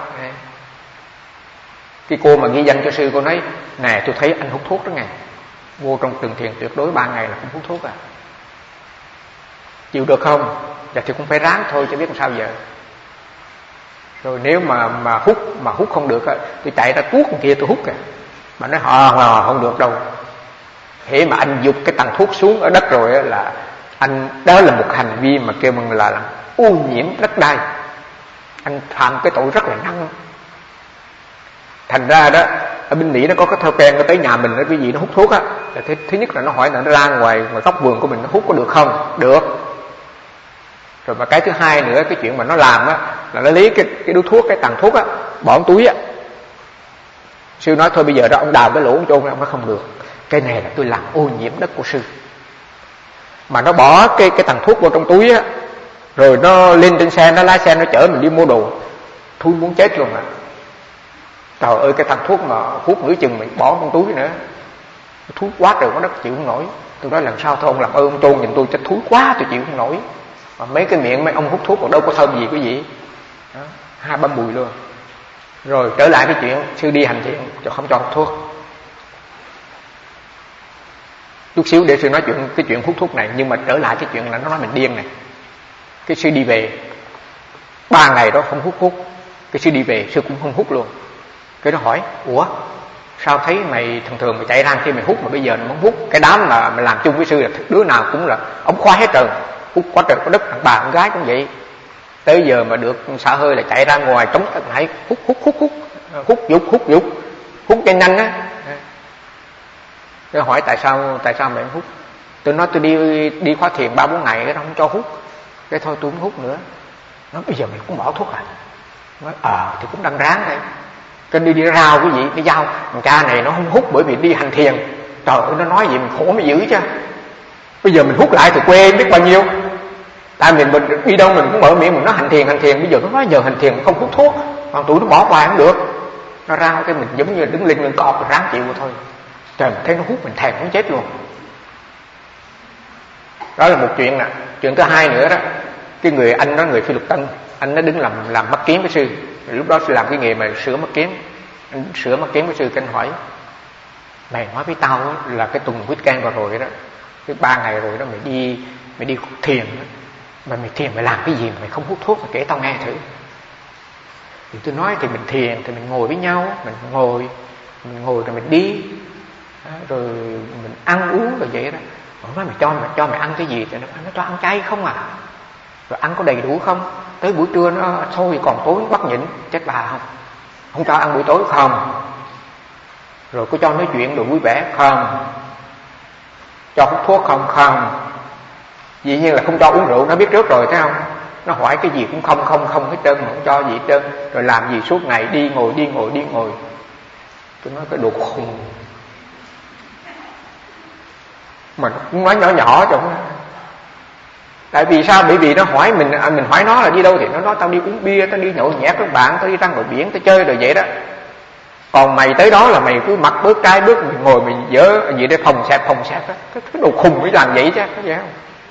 Cái cô mà ghi danh cho sư, cô nói nè tôi thấy anh hút thuốc đó nghe, vô trong từng thiền tuyệt đối ba ngày là không hút thuốc à. Chịu được không? Dạ thì cũng phải ráng thôi chứ biết làm sao giờ. Rồi nếu mà mà hút mà hút không được á, tôi chạy ra tuốt kia tôi hút kìa. Mà nói hò hò không được đâu. Thế mà anh dục cái tàn thuốc xuống ở đất rồi á, là anh đó là một hành vi mà kêu bằng là, là ô nhiễm đất đai. Anh phạm cái tội rất là nặng. Thành ra đó ở bên Mỹ nó có cái thói quen nó tới nhà mình nó cái gì nó hút thuốc á, là thứ, thứ nhất là nó hỏi là nó ra ngoài ngoài góc vườn của mình nó hút có được không? Được. Rồi mà cái thứ hai nữa, cái chuyện mà nó làm á là nó lấy cái cái điếu thuốc, cái tàn thuốc á bỏ trong túi á. Sư nói thôi bây giờ đó ông đào cái lỗ ông chôn, ông nói không được, cái này là tôi làm ô nhiễm đất của sư. Mà nó bỏ cái cái tàn thuốc vào trong túi á, rồi nó lên trên xe, nó lái xe nó chở mình đi mua đồ, thui muốn chết luôn à. Trời ơi, cái tàn thuốc mà hút nửa chừng mình bỏ trong túi nữa, thúi quá trời quá đất chịu không nổi. Tôi nói lần sau thôi ông làm ơn ông chôn giùm tôi, cho thúi quá tôi chịu không nổi. Mà mấy cái miệng mấy ông hút thuốc còn đâu có thơm gì quý vị. Đó, hai ba mùi luôn. Rồi trở lại cái chuyện sư đi hành thiền cho không cho hút thuốc. Chút xíu để sư nói chuyện cái chuyện hút thuốc này, nhưng mà trở lại cái chuyện là nó nói mình điên này. Cái sư đi về ba ngày đó không hút thuốc, cái sư đi về sư cũng không hút luôn. Cái nó hỏi ủa sao thấy mày thường thường mày chạy ra khi mày hút mà bây giờ mày không hút? Cái đám mà mày làm chung với sư là đứa nào cũng là ống khóa hết trơn, hút quá trời có đất, thằng bà con gái cũng vậy. Tới giờ mà được xả hơi là chạy ra ngoài trống tận hãy hút hút hút hút hút dục hút dục hút cho nhanh á. Tôi hỏi tại sao tại sao mày không hút? Tôi nói tôi đi đi khóa thiền ba bốn ngày cái nó không cho hút. Cái thôi tôi không hút nữa. Nó bây giờ mày cũng bỏ thuốc à? Nói ờ à, thì cũng đang ráng đây. Cái đi đi rao cái gì cái dao thằng cha này nó không hút bởi vì đi hành thiền. Trời ơi nó nói gì mình khổ mới dữ chứ. Bây giờ mình hút lại từ quê biết bao nhiêu. Tại mình, mình đi đâu mình cũng mở miệng mình nói hành thiền hành thiền. Bây giờ nó nói giờ hành thiền không hút thuốc, còn tụi nó bỏ qua không được. Nó ra cái mình giống như đứng lên lên cọp rồi ráng chịu thôi. Trời, mình thấy nó hút mình thèm muốn chết luôn. Đó là một chuyện nè. Chuyện thứ hai nữa đó, cái người anh đó, người Phi Luật Tân, anh nó đứng làm làm mắt kiến với sư. Lúc đó sư làm cái nghề mà sửa mắt kiến. Anh sửa mắt kiến với sư, anh hỏi: mày nói với tao đó, là cái tuần weekend vừa rồi đó, cái ba ngày rồi đó, mày đi mày đi thiền đó. Mà mày thiền mày làm cái gì mà mày không hút thuốc, mày kể tao nghe thử. Thì tôi nói thì mình thiền thì mình ngồi với nhau, mình ngồi mình ngồi rồi mình đi, rồi mình ăn uống rồi vậy đó. Nó nói mày cho mày cho mày ăn cái gì? Thì nó, nó cho ăn chay không à? Rồi ăn có đầy đủ không? Tới buổi trưa nó thôi còn tối bắt nhịn, chết bà không? Không cho ăn buổi tối không? Rồi có cho nói chuyện rồi vui vẻ không? Cho hút thuốc không? Không. Dĩ nhiên là không cho uống rượu, nó biết trước rồi thấy không? Nó hỏi cái gì cũng không không không hết trơn, mà không cho gì hết trơn. Rồi làm gì suốt ngày đi ngồi đi ngồi đi ngồi. Tôi nói cái đồ khùng. Mà nó cũng nói nhỏ nhỏ cho nó. Tại vì sao? Bởi vì nó hỏi mình, mình hỏi nó là đi đâu thì nó nói tao đi uống bia, tao đi nhậu nhẹt với bạn, tao đi ra ngoài biển, tao chơi rồi vậy đó. Còn mày tới đó là mày cứ mặc bước trái bước, mình ngồi mình dỡ gì để phòng xẹp phòng xẹp đó. Cái, cái đồ khùng mới làm vậy chứ, có vậy không?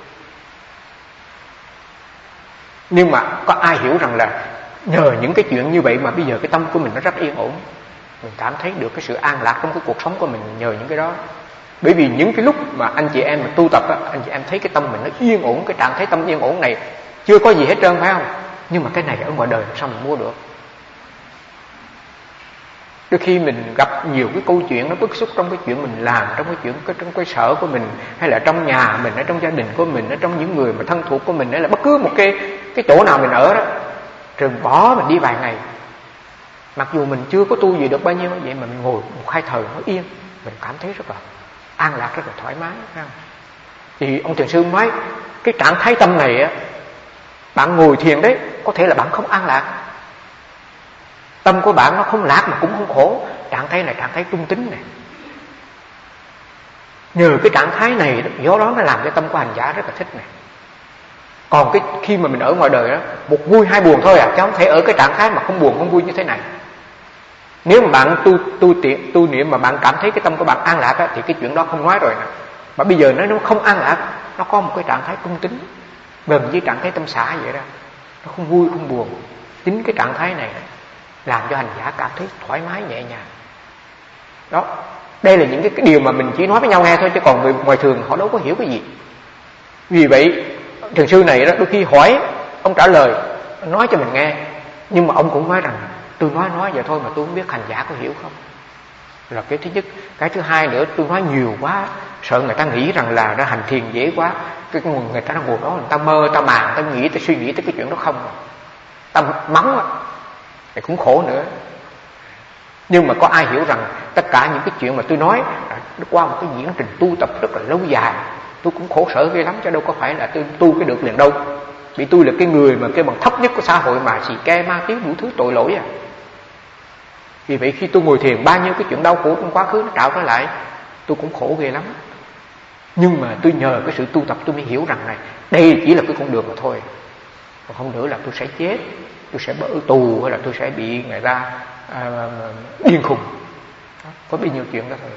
Nhưng mà có ai hiểu rằng là nhờ những cái chuyện như vậy mà bây giờ cái tâm của mình nó rất yên ổn. Mình cảm thấy được cái sự an lạc trong cái cuộc sống của mình nhờ những cái đó. Bởi vì những cái lúc mà anh chị em mà tu tập á, anh chị em thấy cái tâm mình nó yên ổn, cái trạng thái tâm yên ổn này chưa có gì hết trơn phải không? Nhưng mà cái này ở ngoài đời sao mình mua được? Đôi khi mình gặp nhiều cái câu chuyện nó bức xúc trong cái chuyện mình làm, trong cái chuyện trong cái sở của mình, hay là trong nhà mình, ở trong gia đình của mình, ở trong những người mà thân thuộc của mình, hay là bất cứ một cái cái chỗ nào mình ở đó, rồi bỏ mình đi vài ngày. Mặc dù mình chưa có tu gì được bao nhiêu vậy mà mình ngồi một hai thời nó yên, mình cảm thấy rất là an lạc, rất là thoải mái, phải không? Thì ông Thiền Sư nói cái trạng thái tâm này á, bạn ngồi thiền đấy, có thể là bạn không an lạc, tâm của bạn nó không lạc mà cũng không khổ. Trạng thái này trạng thái trung tính này. Nhờ cái trạng thái này do đó nó làm cho tâm của hành giả rất là thích này. Còn cái khi mà mình ở ngoài đời đó, một vui hai buồn thôi à, chứ không thể ở cái trạng thái mà không buồn không vui như thế này. Nếu mà bạn tu tu tiện tu niệm mà bạn cảm thấy cái tâm của bạn an lạc á, thì cái chuyện đó không nói rồi nè. Mà bây giờ nó nó không an lạc, nó có một cái trạng thái trung tính, gần với trạng thái tâm xả vậy đó. Nó không vui không buồn. Chính cái trạng thái này làm cho hành giả cảm thấy thoải mái nhẹ nhàng. Đó, đây là những cái, cái điều mà mình chỉ nói với nhau nghe thôi, chứ còn người ngoài thường họ đâu có hiểu cái gì. Vì vậy Thiền Sư này đó đôi khi hỏi, ông trả lời, nói cho mình nghe, nhưng mà ông cũng nói rằng tôi nói nói vậy thôi mà tôi không biết hành giả có hiểu không. Là cái thứ nhất. Cái thứ hai nữa, tôi nói nhiều quá sợ người ta nghĩ rằng là nó hành thiền dễ quá, cái người ta ngồi đó người ta mơ, người ta màng, người ta nghĩ, người ta suy nghĩ tới cái chuyện đó không, ta mắng á thì cũng khổ nữa. Nhưng mà có ai hiểu rằng tất cả những cái chuyện mà tôi nói qua một cái diễn trình tu tập rất là lâu dài, tôi cũng khổ sở ghê lắm, chứ đâu có phải là tôi tu cái được liền đâu. Vì tôi là cái người mà cái bằng thấp nhất của xã hội mà xì ke ma tiếng đủ thứ tội lỗi à. Vì vậy khi tôi ngồi thiền, bao nhiêu cái chuyện đau khổ trong quá khứ nó trào trở lại, tôi cũng khổ ghê lắm. Nhưng mà tôi nhờ cái sự tu tập tôi mới hiểu rằng này, đây chỉ là cái con đường mà thôi. Còn không nữa là tôi sẽ chết, tôi sẽ ở tù, hay là tôi sẽ bị người ta à, điên khùng. Có bao nhiêu chuyện đó thôi.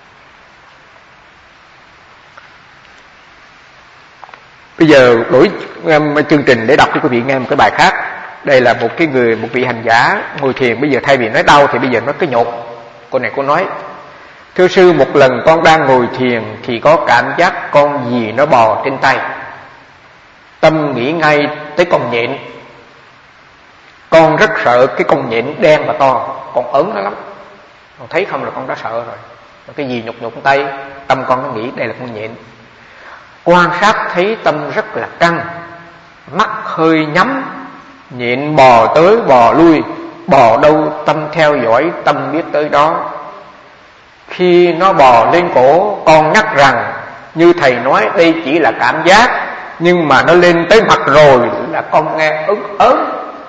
Bây giờ đổi um, chương trình để đọc cho quý vị nghe một cái bài khác. Đây là một cái người, một vị hành giả ngồi thiền. Bây giờ thay vì nói đau thì bây giờ nói cái nhột. Cô này cô nói: thưa sư, một lần con đang ngồi thiền thì có cảm giác con gì nó bò trên tay. Tâm nghĩ ngay tới con nhện. Con rất sợ cái con nhện đen và to, con ớn nó lắm. Con thấy không là con đã sợ rồi. Cái gì nhục nhục tay, tâm con nó nghĩ đây là con nhện. Quan sát thấy tâm rất là căng, mắt hơi nhắm, nhện bò tới bò lui, bò đâu tâm theo dõi, tâm biết tới đó. Khi nó bò lên cổ, con nhắc rằng như thầy nói đây chỉ là cảm giác, nhưng mà nó lên tới mặt rồi là con nghe ớn ớn.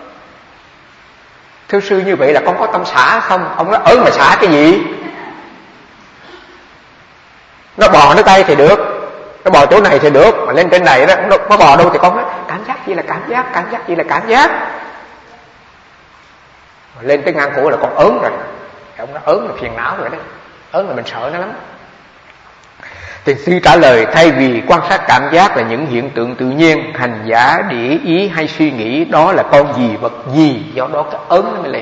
Thưa sư, như vậy là con có tâm xả không? Ông nói ớn mà xả cái gì? Nó bò nó tay thì được, Nó bò chỗ này thì được, mà lên trên này đó nó bò đâu thì con nói cảm giác chỉ là cảm giác, cảm giác chỉ là cảm giác. Mà lên tới ngang cổ là con ớn rồi. Ông nó ớn là phiền não rồi đấy, ớn là mình sợ nó lắm. Thiền sư trả lời, thay vì quan sát cảm giác là những hiện tượng tự nhiên, hành giả để ý hay suy nghĩ đó là con gì vật gì, do đó cái ớn nó mới lên.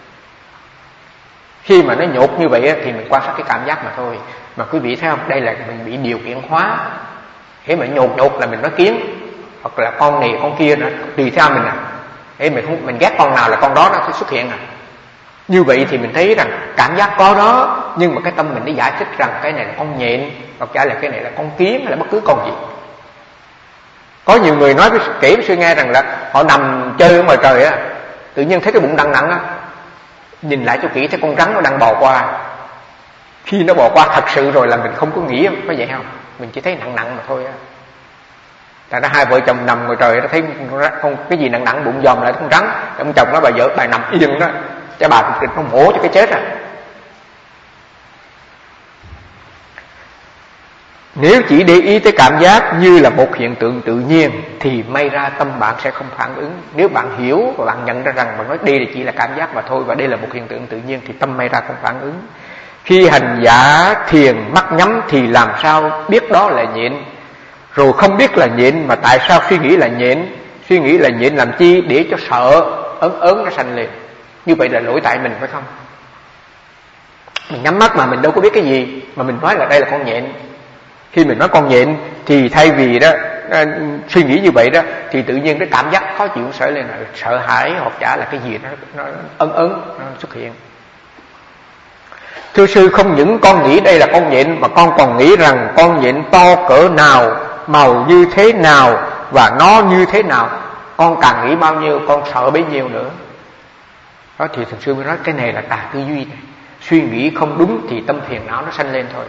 Khi mà nó nhột như vậy thì mình quan sát cái cảm giác mà thôi. Mà quý vị thấy không, đây là mình bị điều kiện hóa. Thế mà nhột nhột là mình nói kiến, hoặc là con này con kia nữa, tùy theo mình à. Thế mình không, mình ghét con nào là con đó nó sẽ xuất hiện à. Như vậy thì mình thấy rằng cảm giác có đó, nhưng mà cái tâm mình đi giải thích rằng cái này là con nhện, hoặc giả là cái này là con kiến, hay là bất cứ con gì. Có nhiều người nói với, kể với sư nghe rằng là họ nằm chơi ở ngoài trời á, tự nhiên thấy cái bụng nặng nặng á, nhìn lại cho kỹ thấy con rắn nó đang bò qua. Khi nó bò qua thật sự rồi là mình không có nghĩ, có vậy không? Mình chỉ thấy nặng nặng mà thôi á. Tại đó hai vợ chồng nằm ngoài trời, nó thấy không cái gì nặng nặng bụng dòm lại con rắn, ông chồng nó bà vợ bà nằm yên đó, cho bà kịch nó mổ cho cái chết à. Nếu chỉ để ý tới cảm giác như là một hiện tượng tự nhiên thì may ra tâm bạn sẽ không phản ứng. Nếu bạn hiểu và bạn nhận ra rằng bạn nói đây là chỉ là cảm giác mà thôi, và đây là một hiện tượng tự nhiên, thì tâm may ra không phản ứng. Khi hành giả thiền mắt nhắm thì làm sao biết đó là nhện, rồi không biết là nhện mà tại sao suy nghĩ là nhện, suy nghĩ là nhện làm chi, để cho sợ ớn ớn nó sanh lên. Như vậy là lỗi tại mình, phải không? Mình nhắm mắt mà mình đâu có biết cái gì, mà mình nói là đây là con nhện. Khi mình nói con nhện thì thay vì đó à, suy nghĩ như vậy đó, thì tự nhiên cái cảm giác khó chịu sở lên, là sợ hãi hoặc giả là cái gì nó, nó ấn ấn nó xuất hiện. Thưa sư, không những con nghĩ đây là con nhện mà con còn nghĩ rằng con nhện to cỡ nào, màu như thế nào và nó như thế nào. Con càng nghĩ bao nhiêu con sợ bấy nhiêu nữa. Đó thì Thượng sư mới nói cái này là tà tư duy này. Suy nghĩ không đúng thì tâm phiền não nó sanh lên thôi.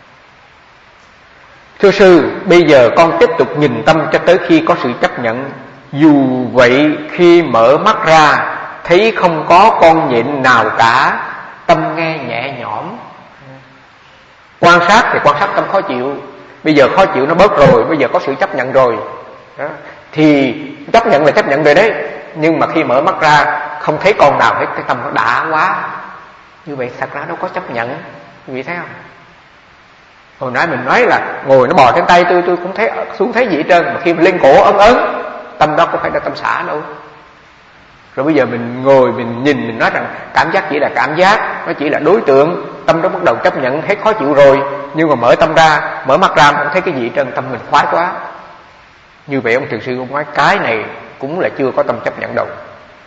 Thưa sư, bây giờ con tiếp tục nhìn tâm cho tới khi có sự chấp nhận. Dù vậy khi mở mắt ra thấy không có con nhện nào cả, tâm nghe nhẹ nhõm. Quan sát thì quan sát tâm khó chịu. Bây giờ khó chịu nó bớt rồi, bây giờ có sự chấp nhận rồi đó. Thì chấp nhận là chấp nhận rồi đấy, nhưng mà khi mở mắt ra không thấy con nào hết, cái tâm nó đã quá. Như vậy thật ra đâu có chấp nhận. Quý vị thấy không? Hồi nãy mình nói là ngồi nó bò trên tay tôi, tôi cũng thấy xuống thấy gì hết trơn. Mà khi mình lên cổ ấn ấn, tâm đó có phải là tâm xả đâu. Rồi bây giờ mình ngồi mình nhìn, mình nói rằng cảm giác chỉ là cảm giác, nó chỉ là đối tượng. Tâm đó bắt đầu chấp nhận, thấy khó chịu rồi, nhưng mà mở tâm ra, mở mắt ra không thấy cái gì hết trơn, tâm mình khoái quá. Như vậy ông thiền sư ông nói cái này cũng là chưa có tâm chấp nhận đâu.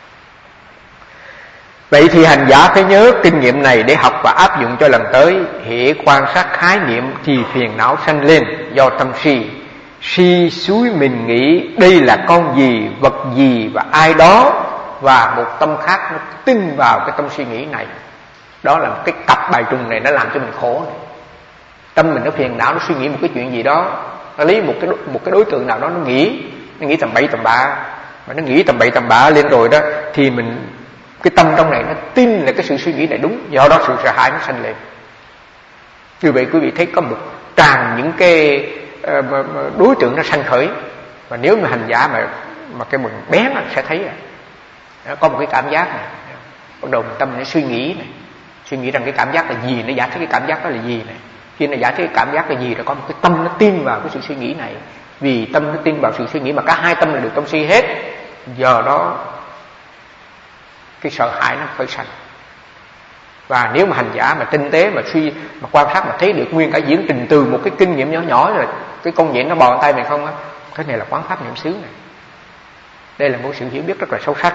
Vậy thì hành giả phải nhớ kinh nghiệm này để học và áp dụng cho lần tới. Hễ quan sát khái niệm thì phiền não sanh lên do tâm si. Si suối mình nghĩ đây là con gì, vật gì và ai đó, và một tâm khác nó tin vào cái tâm suy nghĩ này. Đó là một cái cặp bài trùng này, nó làm cho mình khổ này. Tâm mình nó phiền não, nó suy nghĩ một cái chuyện gì đó, nó lấy một cái một cái đối tượng nào đó nó nghĩ, nó nghĩ tầm bậy tầm bạ, mà nó nghĩ tầm bậy tầm bạ lên rồi đó, thì mình cái tâm trong này nó tin là cái sự suy nghĩ này đúng, do đó sự sợ hãi nó sanh lên. Như vậy quý vị thấy có một tràn những cái uh, đối tượng nó sanh khởi, và nếu mà hành giả mà mà cái mình bén sẽ thấy à, có một cái cảm giác này, bắt đầu tâm nó suy nghĩ này, suy nghĩ rằng cái cảm giác là gì, nó giải thích cái cảm giác đó là gì này. Khi nó giải thích cái cảm giác là gì, rồi có một cái tâm nó tin vào cái sự suy nghĩ này, vì tâm nó tin vào sự suy nghĩ mà cả hai tâm là được tâm si hết, do đó cái sợ hãi nó khởi sanh. Và nếu mà hành giả mà tinh tế mà suy mà quan sát mà thấy được nguyên cả diễn trình từ một cái kinh nghiệm nhỏ nhỏ rồi cái con nhện nó bò tay mình không á, cái này là quán pháp niệm xứ này. Đây là một sự hiểu biết rất là sâu sắc.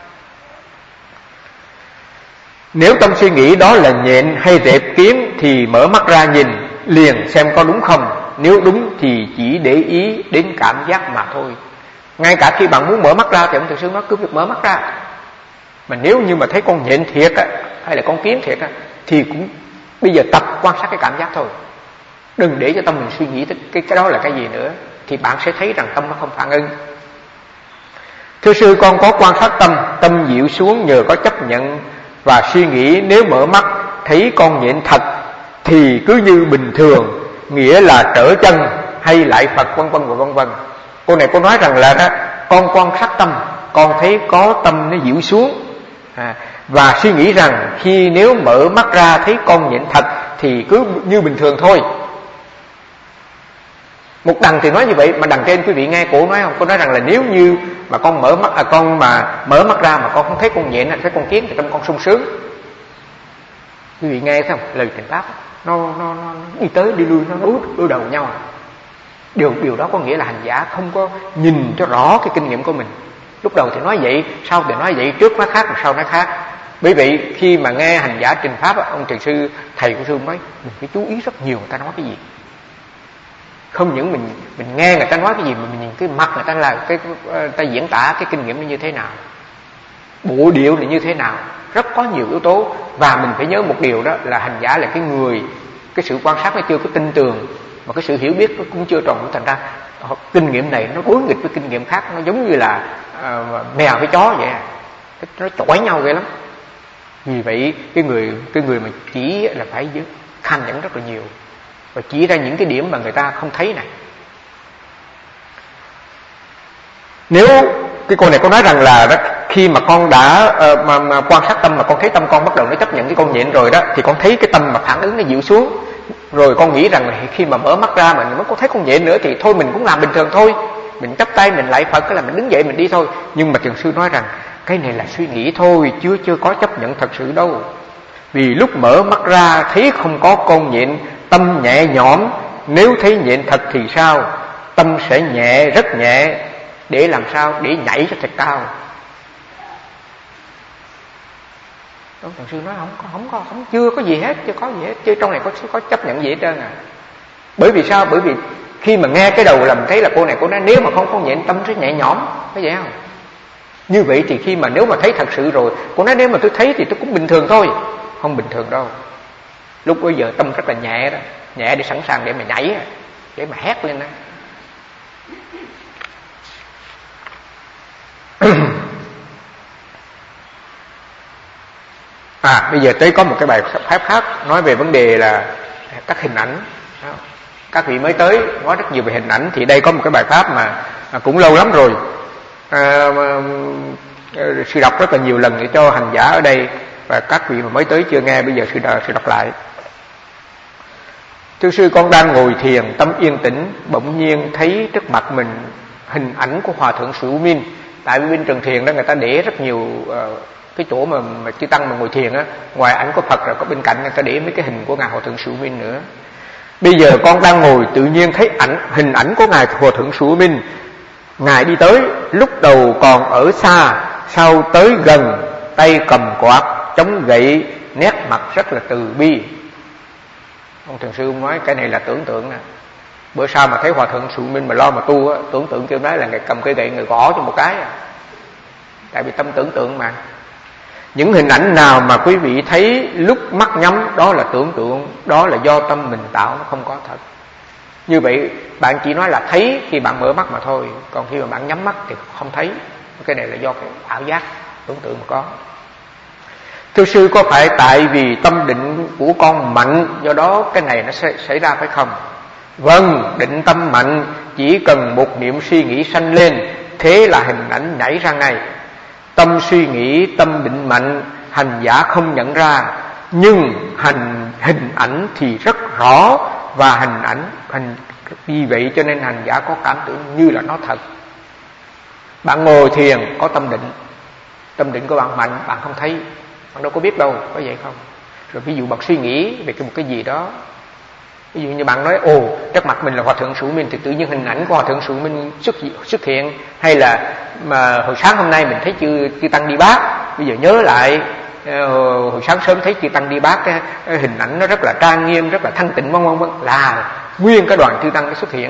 Nếu tâm suy nghĩ đó là nhện hay rệp kiến thì mở mắt ra nhìn liền xem có đúng không. Nếu đúng thì chỉ để ý đến cảm giác mà thôi. Ngay cả khi bạn muốn mở mắt ra thì ông Thượng sư nói cứ việc mở mắt ra. Mà nếu như mà thấy con nhện thiệt á, hay là con kiến thiệt á, thì cũng bây giờ tập quan sát cái cảm giác thôi. Đừng để cho tâm mình suy nghĩ tới cái, cái đó là cái gì nữa, thì bạn sẽ thấy rằng tâm nó không phản ứng. Thưa sư, con có quan sát tâm, tâm dịu xuống nhờ có chấp nhận và suy nghĩ. Nếu mở mắt thấy con nhện thật thì cứ như bình thường, nghĩa là trở chân hay lại Phật, vân vân và vân vân. Cô này cô nói rằng là đó, con quan sát tâm, con thấy có tâm nó dịu xuống, à, và suy nghĩ rằng khi nếu mở mắt ra thấy con nhện thật thì cứ như bình thường thôi. Một đằng thì nói như vậy, mà đằng trên quý vị nghe cổ nói không? Cô nói rằng là nếu như mà con mở mắt, à, con mà mở mắt ra mà con không thấy con nhện hay thấy con kiến thì trong con sung sướng. Quý vị nghe thấy không? Lời Thiền Pháp nó, nó, nó đi tới đi lui, nó đối, đối đầu nhau. Điều điều đó có nghĩa là hành giả không có nhìn cho rõ cái kinh nghiệm của mình. Lúc đầu thì nói vậy, sau thì nói vậy, trước nó khác, sau nó khác. Bởi vậy khi mà nghe hành giả trình pháp, ông thiền sư thầy của sư nói mình phải chú ý rất nhiều người ta nói cái gì. Không những mình mình nghe người ta nói cái gì mà mình nhìn cái mặt người ta là cái người ta diễn tả cái kinh nghiệm nó như thế nào, bộ điệu là như thế nào, rất có nhiều yếu tố. Và mình phải nhớ một điều đó là hành giả là cái người, cái sự quan sát nó chưa có tinh tường, mà cái sự hiểu biết nó cũng chưa tròn. Thành ra kinh nghiệm này nó đối nghịch với kinh nghiệm khác, nó giống như là uh, mèo với chó vậy, nó chổi nhau ghê lắm. Vì vậy cái người cái người mà chỉ là phải kham nhẫn rất là nhiều và chỉ ra những cái điểm mà người ta không thấy này. Nếu cái cô này có nói rằng là đó, khi mà con đã uh, mà, mà quan sát tâm mà con thấy tâm con bắt đầu nó chấp nhận cái con nhện rồi đó, thì con thấy cái tâm mà phản ứng nó dịu xuống, rồi con nghĩ rằng là khi mà mở mắt ra mà nó có thấy con nhện nữa thì thôi mình cũng làm bình thường thôi, mình chắp tay mình lạy Phật, cái là mình đứng dậy mình đi thôi. Nhưng mà thiền sư nói rằng cái này là suy nghĩ thôi, chưa chưa có chấp nhận thật sự đâu. Vì lúc mở mắt ra thấy không có con nhện, tâm nhẹ nhõm. Nếu thấy nhện thật thì sao? Tâm sẽ nhẹ, rất nhẹ. Để làm sao? Để nhảy cho thật cao. Ông thiền sư nói không có, không có, không chưa có gì hết, chưa có gì hết, chứ trong này có có chấp nhận gì hết trơn à. Bởi vì sao? Bởi vì khi mà nghe cái đầu là mình thấy là cô này cô nói nếu mà không có nhện tâm sẽ nhẹ nhõm, có vậy không? Như vậy thì khi mà nếu mà thấy thật sự rồi, cô nói nếu mà tôi thấy thì tôi cũng bình thường thôi. Không bình thường đâu. Lúc bây giờ tâm rất là nhẹ đó, nhẹ để sẵn sàng để mà nhảy, để mà hét lên đó. À, bây giờ tới có một cái bài pháp khác nói về vấn đề là các hình ảnh. Các vị mới tới nói rất nhiều về hình ảnh, thì đây có một cái bài pháp mà cũng lâu lắm rồi, à, mà, sư đọc rất là nhiều lần để cho hành giả ở đây, và các vị mà mới tới chưa nghe, bây giờ sư đọc, sư đọc lại. Thưa sư, con đang ngồi thiền, tâm yên tĩnh, bỗng nhiên thấy trước mặt mình hình ảnh của Hòa Thượng Sự U Minh. Tại vì bên trường thiền đó người ta để rất nhiều uh, cái chỗ mà, mà chư tăng mà ngồi thiền á, ngoài ảnh của Phật rồi có bên cạnh người ta để mấy cái hình của ngài Hòa Thượng Sự U Minh nữa. Bây giờ con đang ngồi tự nhiên thấy ảnh hình ảnh của ngài Hòa Thượng Sự U Minh. Ngài đi tới, lúc đầu còn ở xa, sau tới gần, tay cầm quạt, chống gậy, nét mặt rất là từ bi. Ông thiền sư nói cái này là tưởng tượng nè. Bữa sau mà thấy Hòa Thượng Sự U Minh mà lo mà tu á, tưởng tượng kêu nói là người cầm cây gậy người gõ cho một cái à. Tại vì tâm tưởng tượng mà. Những hình ảnh nào mà quý vị thấy lúc mắt nhắm, đó là tưởng tượng, đó là do tâm mình tạo, nó không có thật. Như vậy bạn chỉ nói là thấy khi bạn mở mắt mà thôi, còn khi mà bạn nhắm mắt thì không thấy. Cái này là do cái ảo giác, tưởng tượng mà có. Thưa sư, có phải tại vì tâm định của con mạnh, do đó cái này nó sẽ xảy ra phải không? Vâng, định tâm mạnh, chỉ cần một niệm suy nghĩ sanh lên, thế là hình ảnh nhảy ra ngay. Tâm suy nghĩ, tâm định mạnh, hành giả không nhận ra, nhưng hành hình ảnh thì rất rõ, và hình ảnh hình vì vậy cho nên hành giả có cảm tưởng như là nó thật. Bạn ngồi thiền có tâm định, tâm định của bạn mạnh, bạn không thấy, bạn đâu có biết đâu, có vậy không? Rồi ví dụ bạn suy nghĩ về một cái gì đó, ví dụ như bạn nói ồ trước mặt mình là Hòa Thượng Sự U Minh, thì tự nhiên hình ảnh của Hòa Thượng Sự U Minh xuất xuất hiện. Hay là mà hồi sáng hôm nay mình thấy chư chư tăng đi bát, bây giờ nhớ lại hồi sáng sớm thấy chư tăng đi bát, cái, cái hình ảnh nó rất là trang nghiêm, rất là thanh tịnh, vân vân vân, là nguyên cái đoàn chư tăng nó xuất hiện.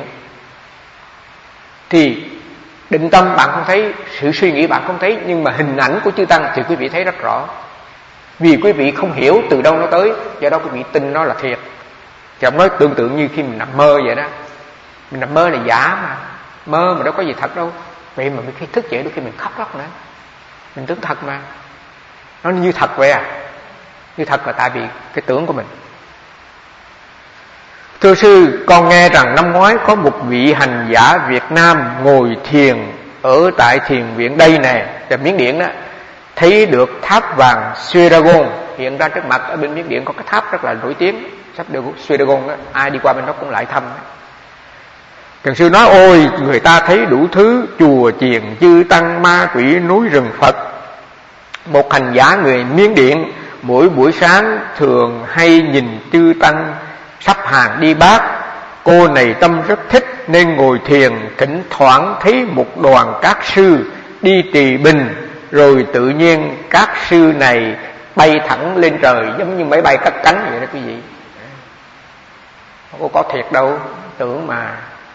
Thì định tâm bạn không thấy, sự suy nghĩ bạn không thấy, nhưng mà hình ảnh của chư tăng thì quý vị thấy rất rõ. Vì quý vị không hiểu từ đâu nó tới, do đó quý vị tin nó là thiệt. Thì ông nói tương tự như khi mình nằm mơ vậy đó. Mình nằm mơ là giả mà, mơ mà đâu có gì thật đâu. Vậy mà khi thức dậy đôi khi mình khóc lóc nữa, mình tưởng thật mà. Nó như thật vậy à. Như thật là tại vì cái tưởng của mình. Thưa sư, con nghe rằng năm ngoái có một vị hành giả Việt Nam ngồi thiền ở tại thiền viện đây nè, tại Miến Điện đó, thấy được tháp vàng Suedagon hiện ra trước mặt. Ở bên Miến Điện có cái tháp rất là nổi tiếng, tháp Suedagon đó, ai đi qua bên đó cũng lại thăm. Thiền sư nói: ôi, người ta thấy đủ thứ, chùa chiền chư tăng ma quỷ núi rừng Phật. Một hành giả người Miến Điện mỗi buổi sáng thường hay nhìn chư tăng sắp hàng đi bát. Cô này tâm rất thích nên ngồi thiền, thỉnh thoảng thấy một đoàn các sư đi trì bình, rồi tự nhiên các sư này bay thẳng lên trời giống như máy bay cất cánh vậy đó quý vị. Không có, có thiệt đâu, tưởng mà.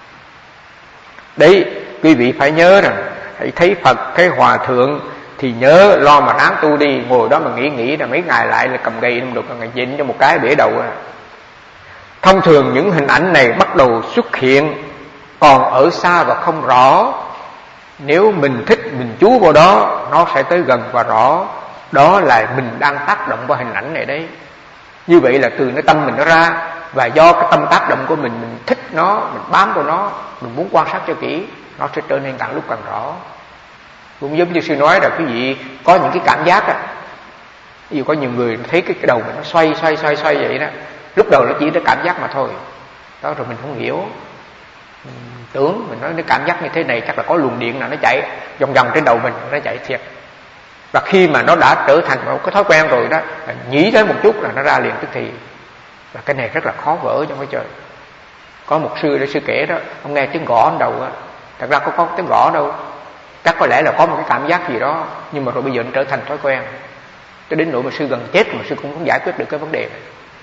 Đấy, quý vị phải nhớ rằng hãy thấy Phật, thấy Hòa Thượng thì nhớ lo mà ráng tu đi. Ngồi đó mà nghĩ nghĩ là mấy ngày lại là cầm gậy không được, ngày dính cho một cái bể đầu à. Thông thường những hình ảnh này bắt đầu xuất hiện còn ở xa và không rõ. Nếu mình thích, mình chú vào đó, nó sẽ tới gần và rõ. Đó là mình đang tác động vào hình ảnh này đấy. Như vậy là từ nơi tâm mình nó ra. Và do cái tâm tác động của mình, mình thích nó, mình bám vào nó, mình muốn quan sát cho kỹ, nó sẽ trở nên càng lúc càng rõ. Cũng giống như sư nói là quý vị có những cái cảm giác á. Ví dụ có nhiều người thấy cái, cái đầu mình nó xoay xoay xoay xoay vậy đó. Lúc đầu nó chỉ là cảm giác mà thôi. Đó rồi mình không hiểu, mình tưởng, mình nói cái cảm giác như thế này chắc là có luồng điện nào nó chạy vòng vòng trên đầu mình, nó chạy thiệt. Và khi mà nó đã trở thành một cái thói quen rồi đó, nhí tới một chút là nó ra liền tức thì. Và cái này rất là khó vỡ trong cái trời. Có một sư để sư kể đó, ông nghe tiếng gõ ở đầu á. Thật ra có có tiếng gõ đâu, chắc có lẽ là có một cái cảm giác gì đó, nhưng mà rồi bây giờ nó trở thành thói quen, cho đến nỗi mà sư gần chết mà sư cũng không giải quyết được cái vấn đề này.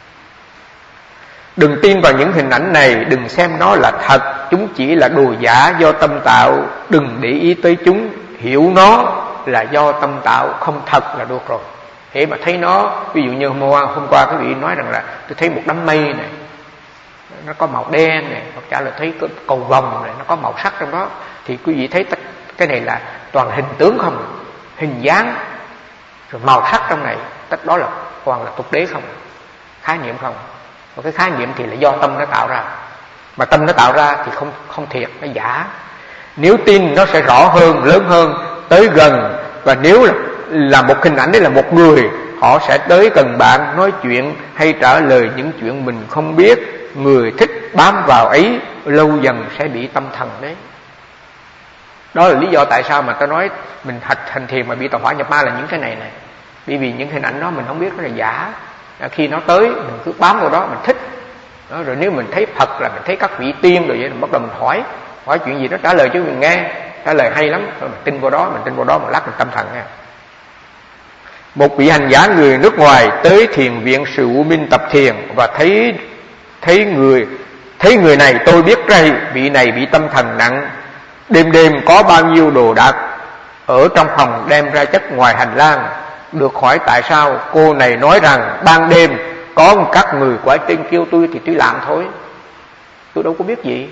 Đừng tin vào những hình ảnh này, đừng xem nó là thật, chúng chỉ là đồ giả do tâm tạo. Đừng để ý tới chúng, hiểu nó là do tâm tạo, không thật là được rồi. Thế mà thấy nó, ví dụ như hôm qua, hôm qua quý vị nói rằng là tôi thấy một đám mây này, nó có màu đen này, hoặc giả là thấy cái cầu vồng này, nó có màu sắc trong đó, thì quý vị thấy tất cái này là toàn hình tướng không, hình dáng, rồi màu sắc trong này, tất đó là toàn là tục đế không, khái niệm không. Và cái khái niệm thì là do tâm nó tạo ra, mà tâm nó tạo ra thì không không thiệt, nó giả. Nếu tin nó sẽ rõ hơn, lớn hơn, tới gần. Và nếu là, là một hình ảnh đấy là một người, họ sẽ tới gần bạn, nói chuyện hay trả lời những chuyện mình không biết. Người thích bám vào ấy lâu dần sẽ bị tâm thần đấy. Đó là lý do tại sao mà tôi nói mình hành thiền mà bị tàu hỏa nhập ma là những cái này này. Bởi vì những hình ảnh đó mình không biết nó là giả. Khi nó tới mình cứ bám vào đó, mình thích đó. Rồi nếu mình thấy Phật là mình thấy các vị tiên rồi vậy, mình bắt đầu mình hỏi hỏi chuyện gì đó trả lời cho mình nghe, trả lời hay lắm, rồi mình tin vào đó, mình tin vào đó một lát mình tâm thần nha. Một vị hành giả người nước ngoài tới thiền viện Sự U Minh tập thiền và thấy thấy người thấy người này tôi biết đây, vị này bị tâm thần nặng. Đêm đêm có bao nhiêu đồ đạc ở trong phòng đem ra chất ngoài hành lang. Được hỏi tại sao, cô này nói rằng ban đêm có các người quả trên kêu tôi thì tôi làm thôi, tôi đâu có biết gì.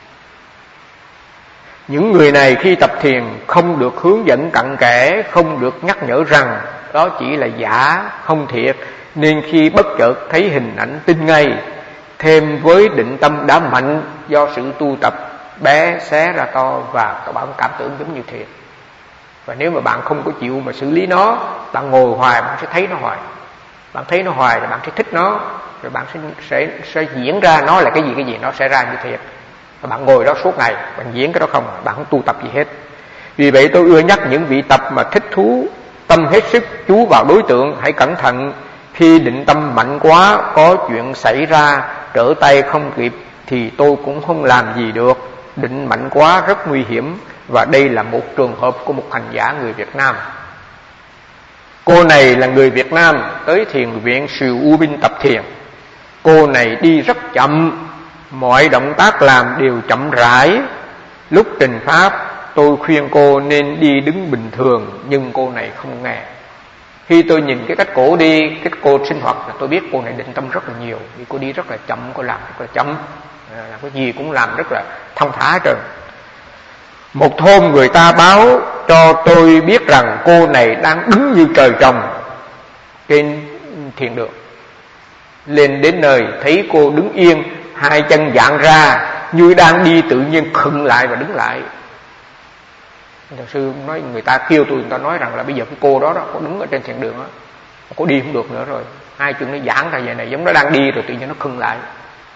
Những người này khi tập thiền không được hướng dẫn cặn kẽ, không được nhắc nhở rằng đó chỉ là giả, không thiệt, nên khi bất chợt thấy hình ảnh tin ngay. Thêm với định tâm đã mạnh do sự tu tập, bé xé ra to và các bạn cảm tưởng giống như thiệt. Và nếu mà bạn không có chịu mà xử lý nó, bạn ngồi hoài bạn sẽ thấy nó hoài. Bạn thấy nó hoài rồi bạn sẽ thích nó, rồi bạn sẽ, sẽ, sẽ diễn ra nó là cái gì cái gì nó sẽ ra như thiệt. Và bạn ngồi đó suốt ngày, bạn diễn cái đó không, bạn không tu tập gì hết. Vì vậy tôi ưa nhắc những vị tập mà thích thú, tâm hết sức chú vào đối tượng, hãy cẩn thận. Khi định tâm mạnh quá, có chuyện xảy ra, trở tay không kịp thì tôi cũng không làm gì được. Định mạnh quá rất nguy hiểm. Và đây là một trường hợp của một hành giả người Việt Nam. Cô này là người Việt Nam tới thiền viện Sự U Minh tập thiền. Cô này đi rất chậm, mọi động tác làm đều chậm rãi. Lúc trình pháp tôi khuyên cô nên đi đứng bình thường, nhưng cô này không nghe. Khi tôi nhìn cái cách cô đi, cái cách cô sinh hoạt là tôi biết cô này định tâm rất là nhiều. Vì cô đi rất là chậm, cô làm rất là chậm, làm cái gì cũng làm rất là thông thả hết trơn. Một hôm người ta báo cho tôi biết rằng cô này đang đứng như trời trồng trên thiền đường. Lên đến nơi thấy cô đứng yên, hai chân dạn ra, như đang đi tự nhiên khựng lại và đứng lại. Thầy sư nói, người ta kêu tôi, người ta nói rằng là bây giờ cái cô đó đó, cô đứng ở trên thiền đường đó, cô đi không được nữa rồi, hai chân nó giãn ra vậy này, giống nó đang đi rồi tự nhiên nó khựng lại.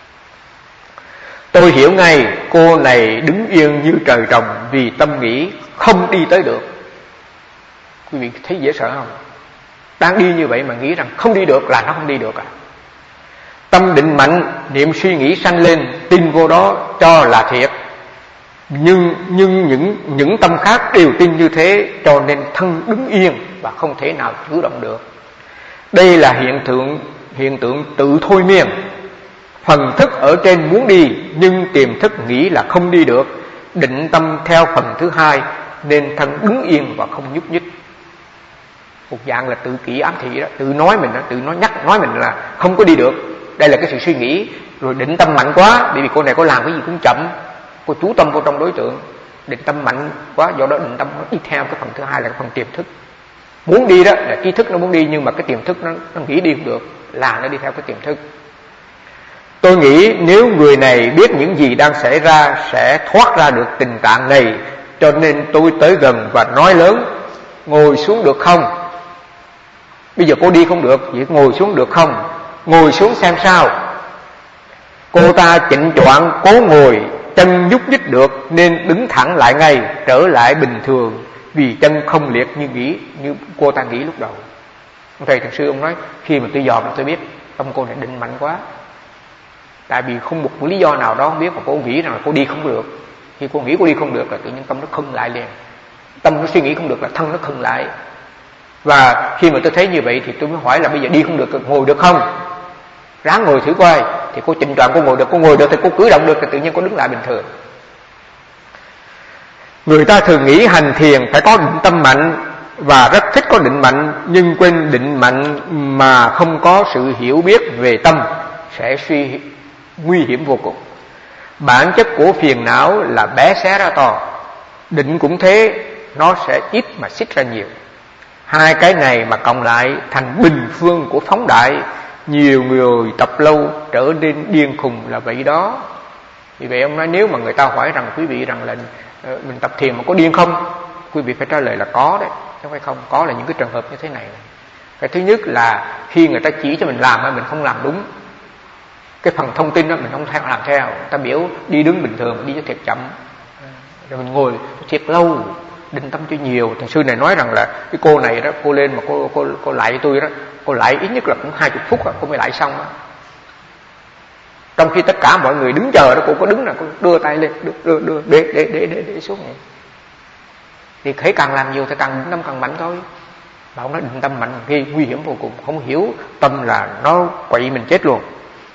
Tôi hiểu ngay cô này đứng yên như trời trồng vì tâm nghĩ không đi tới được. Quý vị thấy dễ sợ không? Đang đi như vậy mà nghĩ rằng không đi được là nó không đi được à. Tâm định mạnh, niệm suy nghĩ sanh lên, tin vô đó cho là thiệt. Nhưng nhưng những những tâm khác đều tin như thế, cho nên thân đứng yên và không thể nào cử động được. Đây là hiện tượng hiện tượng tự thôi miên. Phần thức ở trên muốn đi, nhưng tiềm thức nghĩ là không đi được. Định tâm theo phần thứ hai, nên thân đứng yên và không nhúc nhích. Một dạng là tự kỷ ám thị đó, tự nói mình đó, tự nói nhắc nói mình là không có đi được. Đây là cái sự suy nghĩ. Rồi định tâm mạnh quá, bởi vì cô này có làm cái gì cũng chậm, cô chú tâm vô trong đối tượng, định tâm mạnh quá, do đó định tâm nó đi theo cái phần thứ hai là cái phần tiềm thức. Muốn đi đó là trí thức nó muốn đi, nhưng mà cái tiềm thức nó, nó nghĩ đi không được, là nó đi theo cái tiềm thức. Tôi nghĩ nếu người này biết những gì đang xảy ra sẽ thoát ra được tình trạng này, cho nên tôi tới gần và nói lớn: ngồi xuống được không? Bây giờ cô đi không được, vậy ngồi xuống được không? Ngồi xuống xem sao. Cô ta chỉnh choạng cố ngồi, chân nhúc nhích được nên đứng thẳng lại ngay, trở lại bình thường, vì chân không liệt như nghĩ như cô ta nghĩ lúc đầu. Ông thầy thiền sư ông nói, khi mà tôi dòm tôi biết tâm cô này định mạnh quá. Tại vì không một lý do nào đó không biết mà cô nghĩ rằng là cô đi không được. Khi cô nghĩ cô đi không được là tự nhiên tâm nó khựng lại liền. Tâm nó suy nghĩ không được là thân nó khựng lại. Và khi mà tôi thấy như vậy thì tôi mới hỏi là bây giờ đi không được, ngồi được không? Ráng ngồi thử coi. Thì cô chỉnh choạng cô ngồi được, cô ngồi được thì cô cử động được, thì tự nhiên cô đứng lại bình thường. Người ta thường nghĩ hành thiền phải có định tâm mạnh và rất thích có định mạnh, nhưng quên định mạnh mà không có sự hiểu biết về tâm sẽ suy nguy hiểm vô cùng. Bản chất của phiền não là bé xé ra to, định cũng thế, nó sẽ ít mà xích ra nhiều. Hai cái này mà cộng lại thành bình phương của phóng đại, nhiều người tập lâu trở nên điên khùng là vậy đó. Vì vậy ông nói nếu mà người ta hỏi rằng quý vị rằng là mình tập thiền mà có điên không, quý vị phải trả lời là có đấy, chứ không phải không. Có là những cái trường hợp như thế này. Cái thứ nhất là khi người ta chỉ cho mình làm mà mình không làm đúng, cái phần thông tin đó mình không theo làm theo. Ta biểu đi đứng bình thường, đi cho thiệt chậm, rồi mình ngồi thiệt lâu, định tâm cho nhiều. Thầy sư này nói rằng là cái cô này đó, cô lên mà cô cô cô lại tôi đó, cô lại ít nhất là cũng hai chục phút đó, cô mới lại xong đó. Trong khi tất cả mọi người đứng chờ đó, cô có đứng là cô đưa tay lên, đưa đưa đưa để để để để, để xuống này. Thì thấy càng làm nhiều thì càng định tâm càng mạnh thôi. Mà ông nói định tâm mạnh khi nguy hiểm vô cùng, không hiểu tâm là nó quậy mình chết luôn.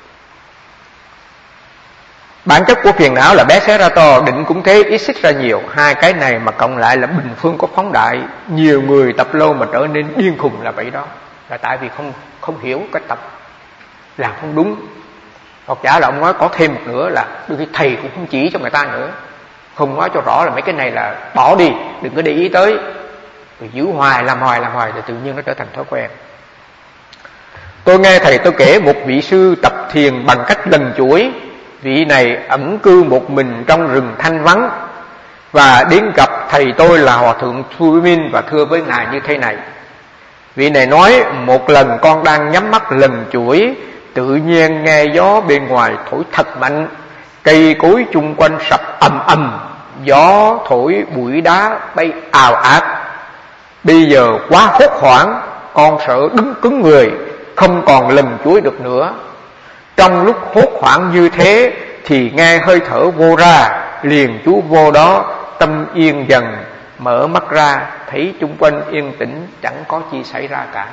Bản chất của phiền não là bé xé ra to, định cũng thế, ít xích ra nhiều. Hai cái này mà cộng lại là bình phương có phóng đại. Nhiều người tập lâu mà trở nên điên khùng là vậy đó. Là tại vì không không hiểu cách tập, làm không đúng. Hoặc giả là ông nói có thêm một nữa là đôi khi thầy cũng không chỉ cho người ta nữa, không nói cho rõ là mấy cái này là bỏ đi, đừng có để ý tới. Rồi giữ hoài, làm hoài, làm hoài thì tự nhiên nó trở thành thói quen. Tôi nghe thầy tôi kể một vị sư tập thiền bằng cách lần chuỗi. Vị này ẩn cư một mình trong rừng thanh vắng và đến gặp thầy tôi là Hòa thượng Thu Minh và thưa với ngài như thế này. Vị này nói, một lần con đang nhắm mắt lần chuỗi, tự nhiên nghe gió bên ngoài thổi thật mạnh, cây cối chung quanh sập ầm ầm, gió thổi bụi đá bay ào ạt. Bây giờ quá hốt hoảng, con sợ đứng cứng người, không còn lần chuỗi được nữa. Trong lúc hốt hoảng như thế thì nghe hơi thở vô ra, liền chú vô đó, tâm yên dần, mở mắt ra, thấy chung quanh yên tĩnh, chẳng có chi xảy ra cả.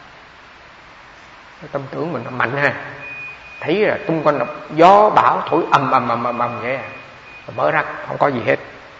Tâm tưởng mình nó mạnh ha, thấy là xung quanh gió bão thổi ầm ầm ầm ầm ầm vậy, mở ra không có gì hết.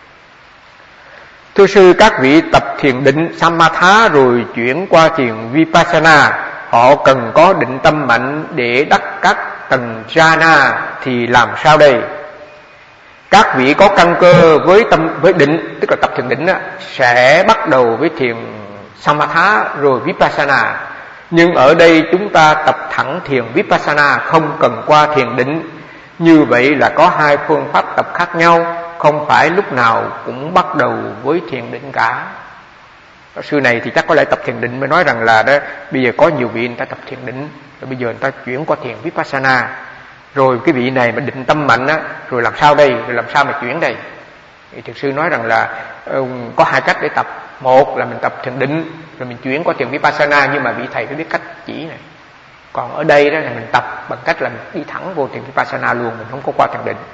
Thưa sư, các vị tập thiền định Samatha rồi chuyển qua thiền Vipassana, họ cần có định tâm mạnh để đắc các tầng jhana thì làm sao đây? Các vị có căn cơ với tâm với định, tức là tập thiền định đó, sẽ bắt đầu với thiền Samatha rồi Vipassana. Nhưng ở đây chúng ta tập thẳng thiền Vipassana, không cần qua thiền định. Như vậy là có hai phương pháp tập khác nhau, không phải lúc nào cũng bắt đầu với thiền định cả. Xưa này thì chắc có lẽ tập thiền định mới nói rằng là đó, bây giờ có nhiều vị người ta tập thiền định, rồi bây giờ người ta chuyển qua thiền Vipassana. Rồi cái vị này mà định tâm mạnh á, rồi làm sao đây, rồi làm sao mà chuyển đây? Thì thiền sư nói rằng là uh, có hai cách để tập. Một là mình tập thiền định, rồi mình chuyển qua thiền Vipassana, nhưng mà vị thầy phải biết cách chỉ này. Còn ở đây đó là mình tập bằng cách là mình đi thẳng vô thiền Vipassana luôn, mình không có qua thiền định.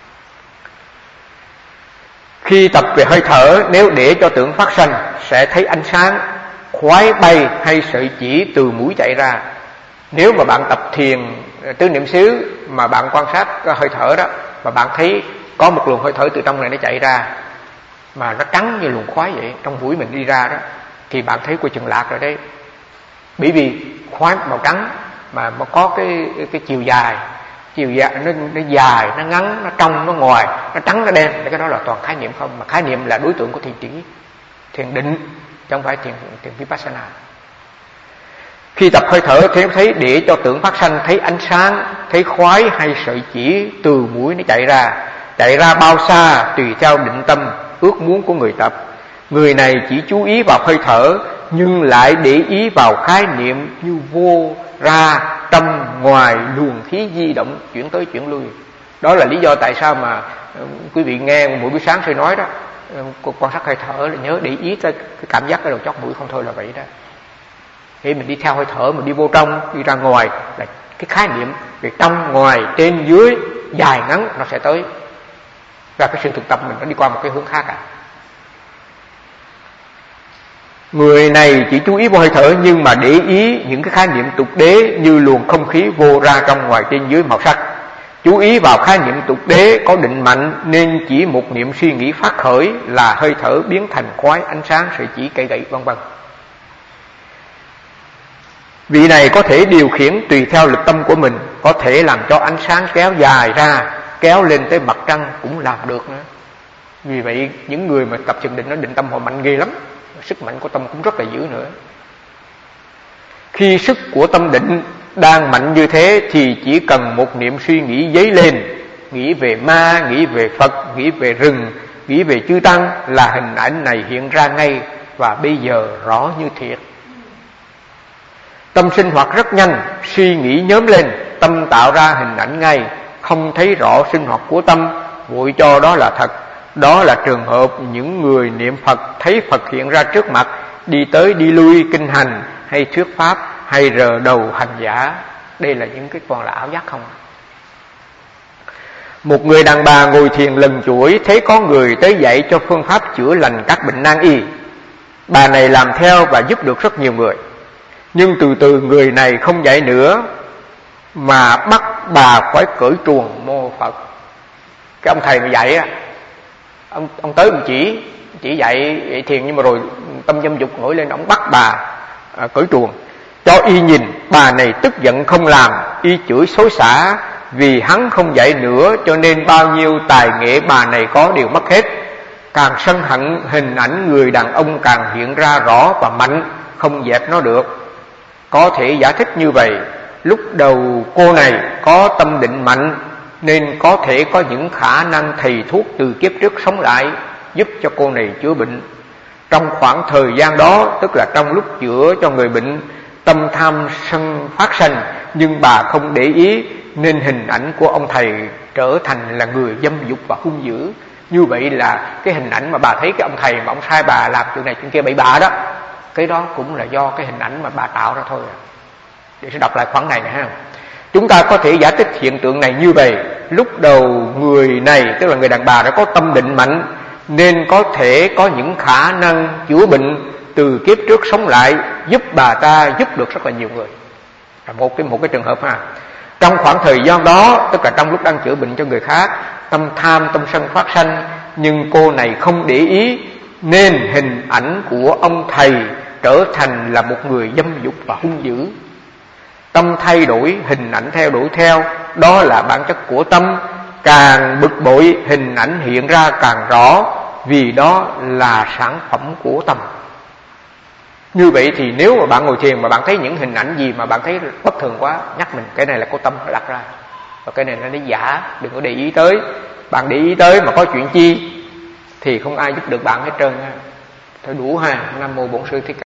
Khi tập về hơi thở, nếu để cho tưởng phát sanh, sẽ thấy ánh sáng, khoái bay hay sợi chỉ từ mũi chạy ra. Nếu mà bạn tập thiền tứ niệm xứ mà bạn quan sát cái hơi thở đó, mà bạn thấy có một luồng hơi thở từ trong này nó chạy ra, mà nó trắng như luồng khoái vậy, trong mũi mình đi ra đó, thì bạn thấy coi chừng lạc rồi đấy. Bởi vì khoái màu trắng mà nó có cái cái chiều dài, chiều dài nó, nó dài, nó ngắn, nó trong, nó ngoài, nó trắng, nó đen, cái đó là toàn khái niệm không. Mà khái niệm là đối tượng của thiền chỉ, thiền định, chứ không phải thiền thiền Vipassana. Khi tập hơi thở thì thấy để cho tưởng phát sanh, thấy ánh sáng, thấy khoái hay sợi chỉ từ mũi nó chạy ra. Chạy ra bao xa tùy theo định tâm, ước muốn của người tập. Người này chỉ chú ý vào hơi thở, nhưng lại để ý vào khái niệm như vô, ra, trong, ngoài, luồng khí di động, chuyển tới chuyển lui. Đó là lý do tại sao mà uh, quý vị nghe mỗi buổi sáng sư nói đó, uh, quan sát hơi thở là nhớ để ý tới cái cảm giác cái đầu chót mũi không thôi là vậy đó. Khi mình đi theo hơi thở, mình đi vô trong, đi ra ngoài, là cái khái niệm về trong, ngoài, trên, dưới, dài, ngắn nó sẽ tới. Và cái sự thực tập mình nó đi qua một cái hướng khác à. Người này chỉ chú ý vào hơi thở, nhưng mà để ý những cái khái niệm tục đế như luồng không khí vô, ra, trong, ngoài, trên, dưới, màu sắc. Chú ý vào khái niệm tục đế có định mạnh, nên chỉ một niệm suy nghĩ phát khởi là hơi thở biến thành khoái, ánh sáng, sợi chỉ, cây gậy, vân vân. Vị này có thể điều khiển tùy theo lực tâm của mình, có thể làm cho ánh sáng kéo dài ra, kéo lên tới mặt trăng cũng làm được nữa. Vì vậy những người mà tập thiền định nó định tâm họ mạnh ghê lắm, sức mạnh của tâm cũng rất là dữ nữa. Khi sức của tâm định đang mạnh như thế thì chỉ cần một niệm suy nghĩ dấy lên, nghĩ về ma, nghĩ về Phật, nghĩ về rừng, nghĩ về chư tăng là hình ảnh này hiện ra ngay và bây giờ rõ như thiệt. Tâm sinh hoạt rất nhanh, suy nghĩ nhóm lên, tâm tạo ra hình ảnh ngay, không thấy rõ sinh hoạt của tâm, vội cho đó là thật. Đó là trường hợp những người niệm Phật thấy Phật hiện ra trước mặt, đi tới đi lui kinh hành hay thuyết pháp hay rờ đầu hành giả. Đây là những cái toàn là ảo giác không. Một người đàn bà ngồi thiền lần chuỗi, thấy có người tới dạy cho phương pháp chữa lành các bệnh nan y. Bà này làm theo và giúp được rất nhiều người. Nhưng từ từ người này không dạy nữa, mà bắt bà phải cởi truồng mô Phật. Cái ông thầy mà dạy á, ông ông tới ông chỉ chỉ dạy, dạy thiền, nhưng mà rồi tâm dâm dục nổi lên, ông bắt bà à, cởi truồng cho y nhìn. Bà này tức giận không làm, y chửi xối xả, vì hắn không dạy nữa cho nên bao nhiêu tài nghệ bà này có đều mất hết. Càng sân hận, hình ảnh người đàn ông càng hiện ra rõ và mạnh, không dẹp nó được. Có thể giải thích như vậy, lúc đầu cô này có tâm định mạnh nên có thể có những khả năng thầy thuốc từ kiếp trước sống lại, giúp cho cô này chữa bệnh. Trong khoảng thời gian đó, tức là trong lúc chữa cho người bệnh, tâm tham sân phát sanh, nhưng bà không để ý nên hình ảnh của ông thầy trở thành là người dâm dục và hung dữ. Như vậy là cái hình ảnh mà bà thấy cái ông thầy mà ông sai bà làm chuyện này chuyện kia bậy bạ đó, cái đó cũng là do cái hình ảnh mà bà tạo ra thôi. Để sẽ đọc lại khoảng này nè ha. Chúng ta có thể giải thích hiện tượng này như vậy. Lúc đầu người này, tức là người đàn bà đã có tâm định mạnh, nên có thể có những khả năng chữa bệnh từ kiếp trước sống lại, giúp bà ta giúp được rất là nhiều người. Là một cái một cái trường hợp ha. Trong khoảng thời gian đó, tức là trong lúc đang chữa bệnh cho người khác, tâm tham, tâm sân phát sanh, nhưng cô này không để ý nên hình ảnh của ông thầy trở thành là một người dâm dục và hung dữ. Tâm thay đổi, hình ảnh theo đổi theo, đó là bản chất của tâm. Càng bực bội, hình ảnh hiện ra càng rõ, vì đó là sản phẩm của tâm. Như vậy thì nếu mà bạn ngồi thiền mà bạn thấy những hình ảnh gì mà bạn thấy bất thường quá, nhắc mình cái này là của tâm đặt ra. và cái này là nó giả, đừng có để ý tới. Bạn để ý tới mà có chuyện chi thì không ai giúp được bạn hết trơn ha. Thôi đủ ha. Nam mô Bổn Sư Thích Ca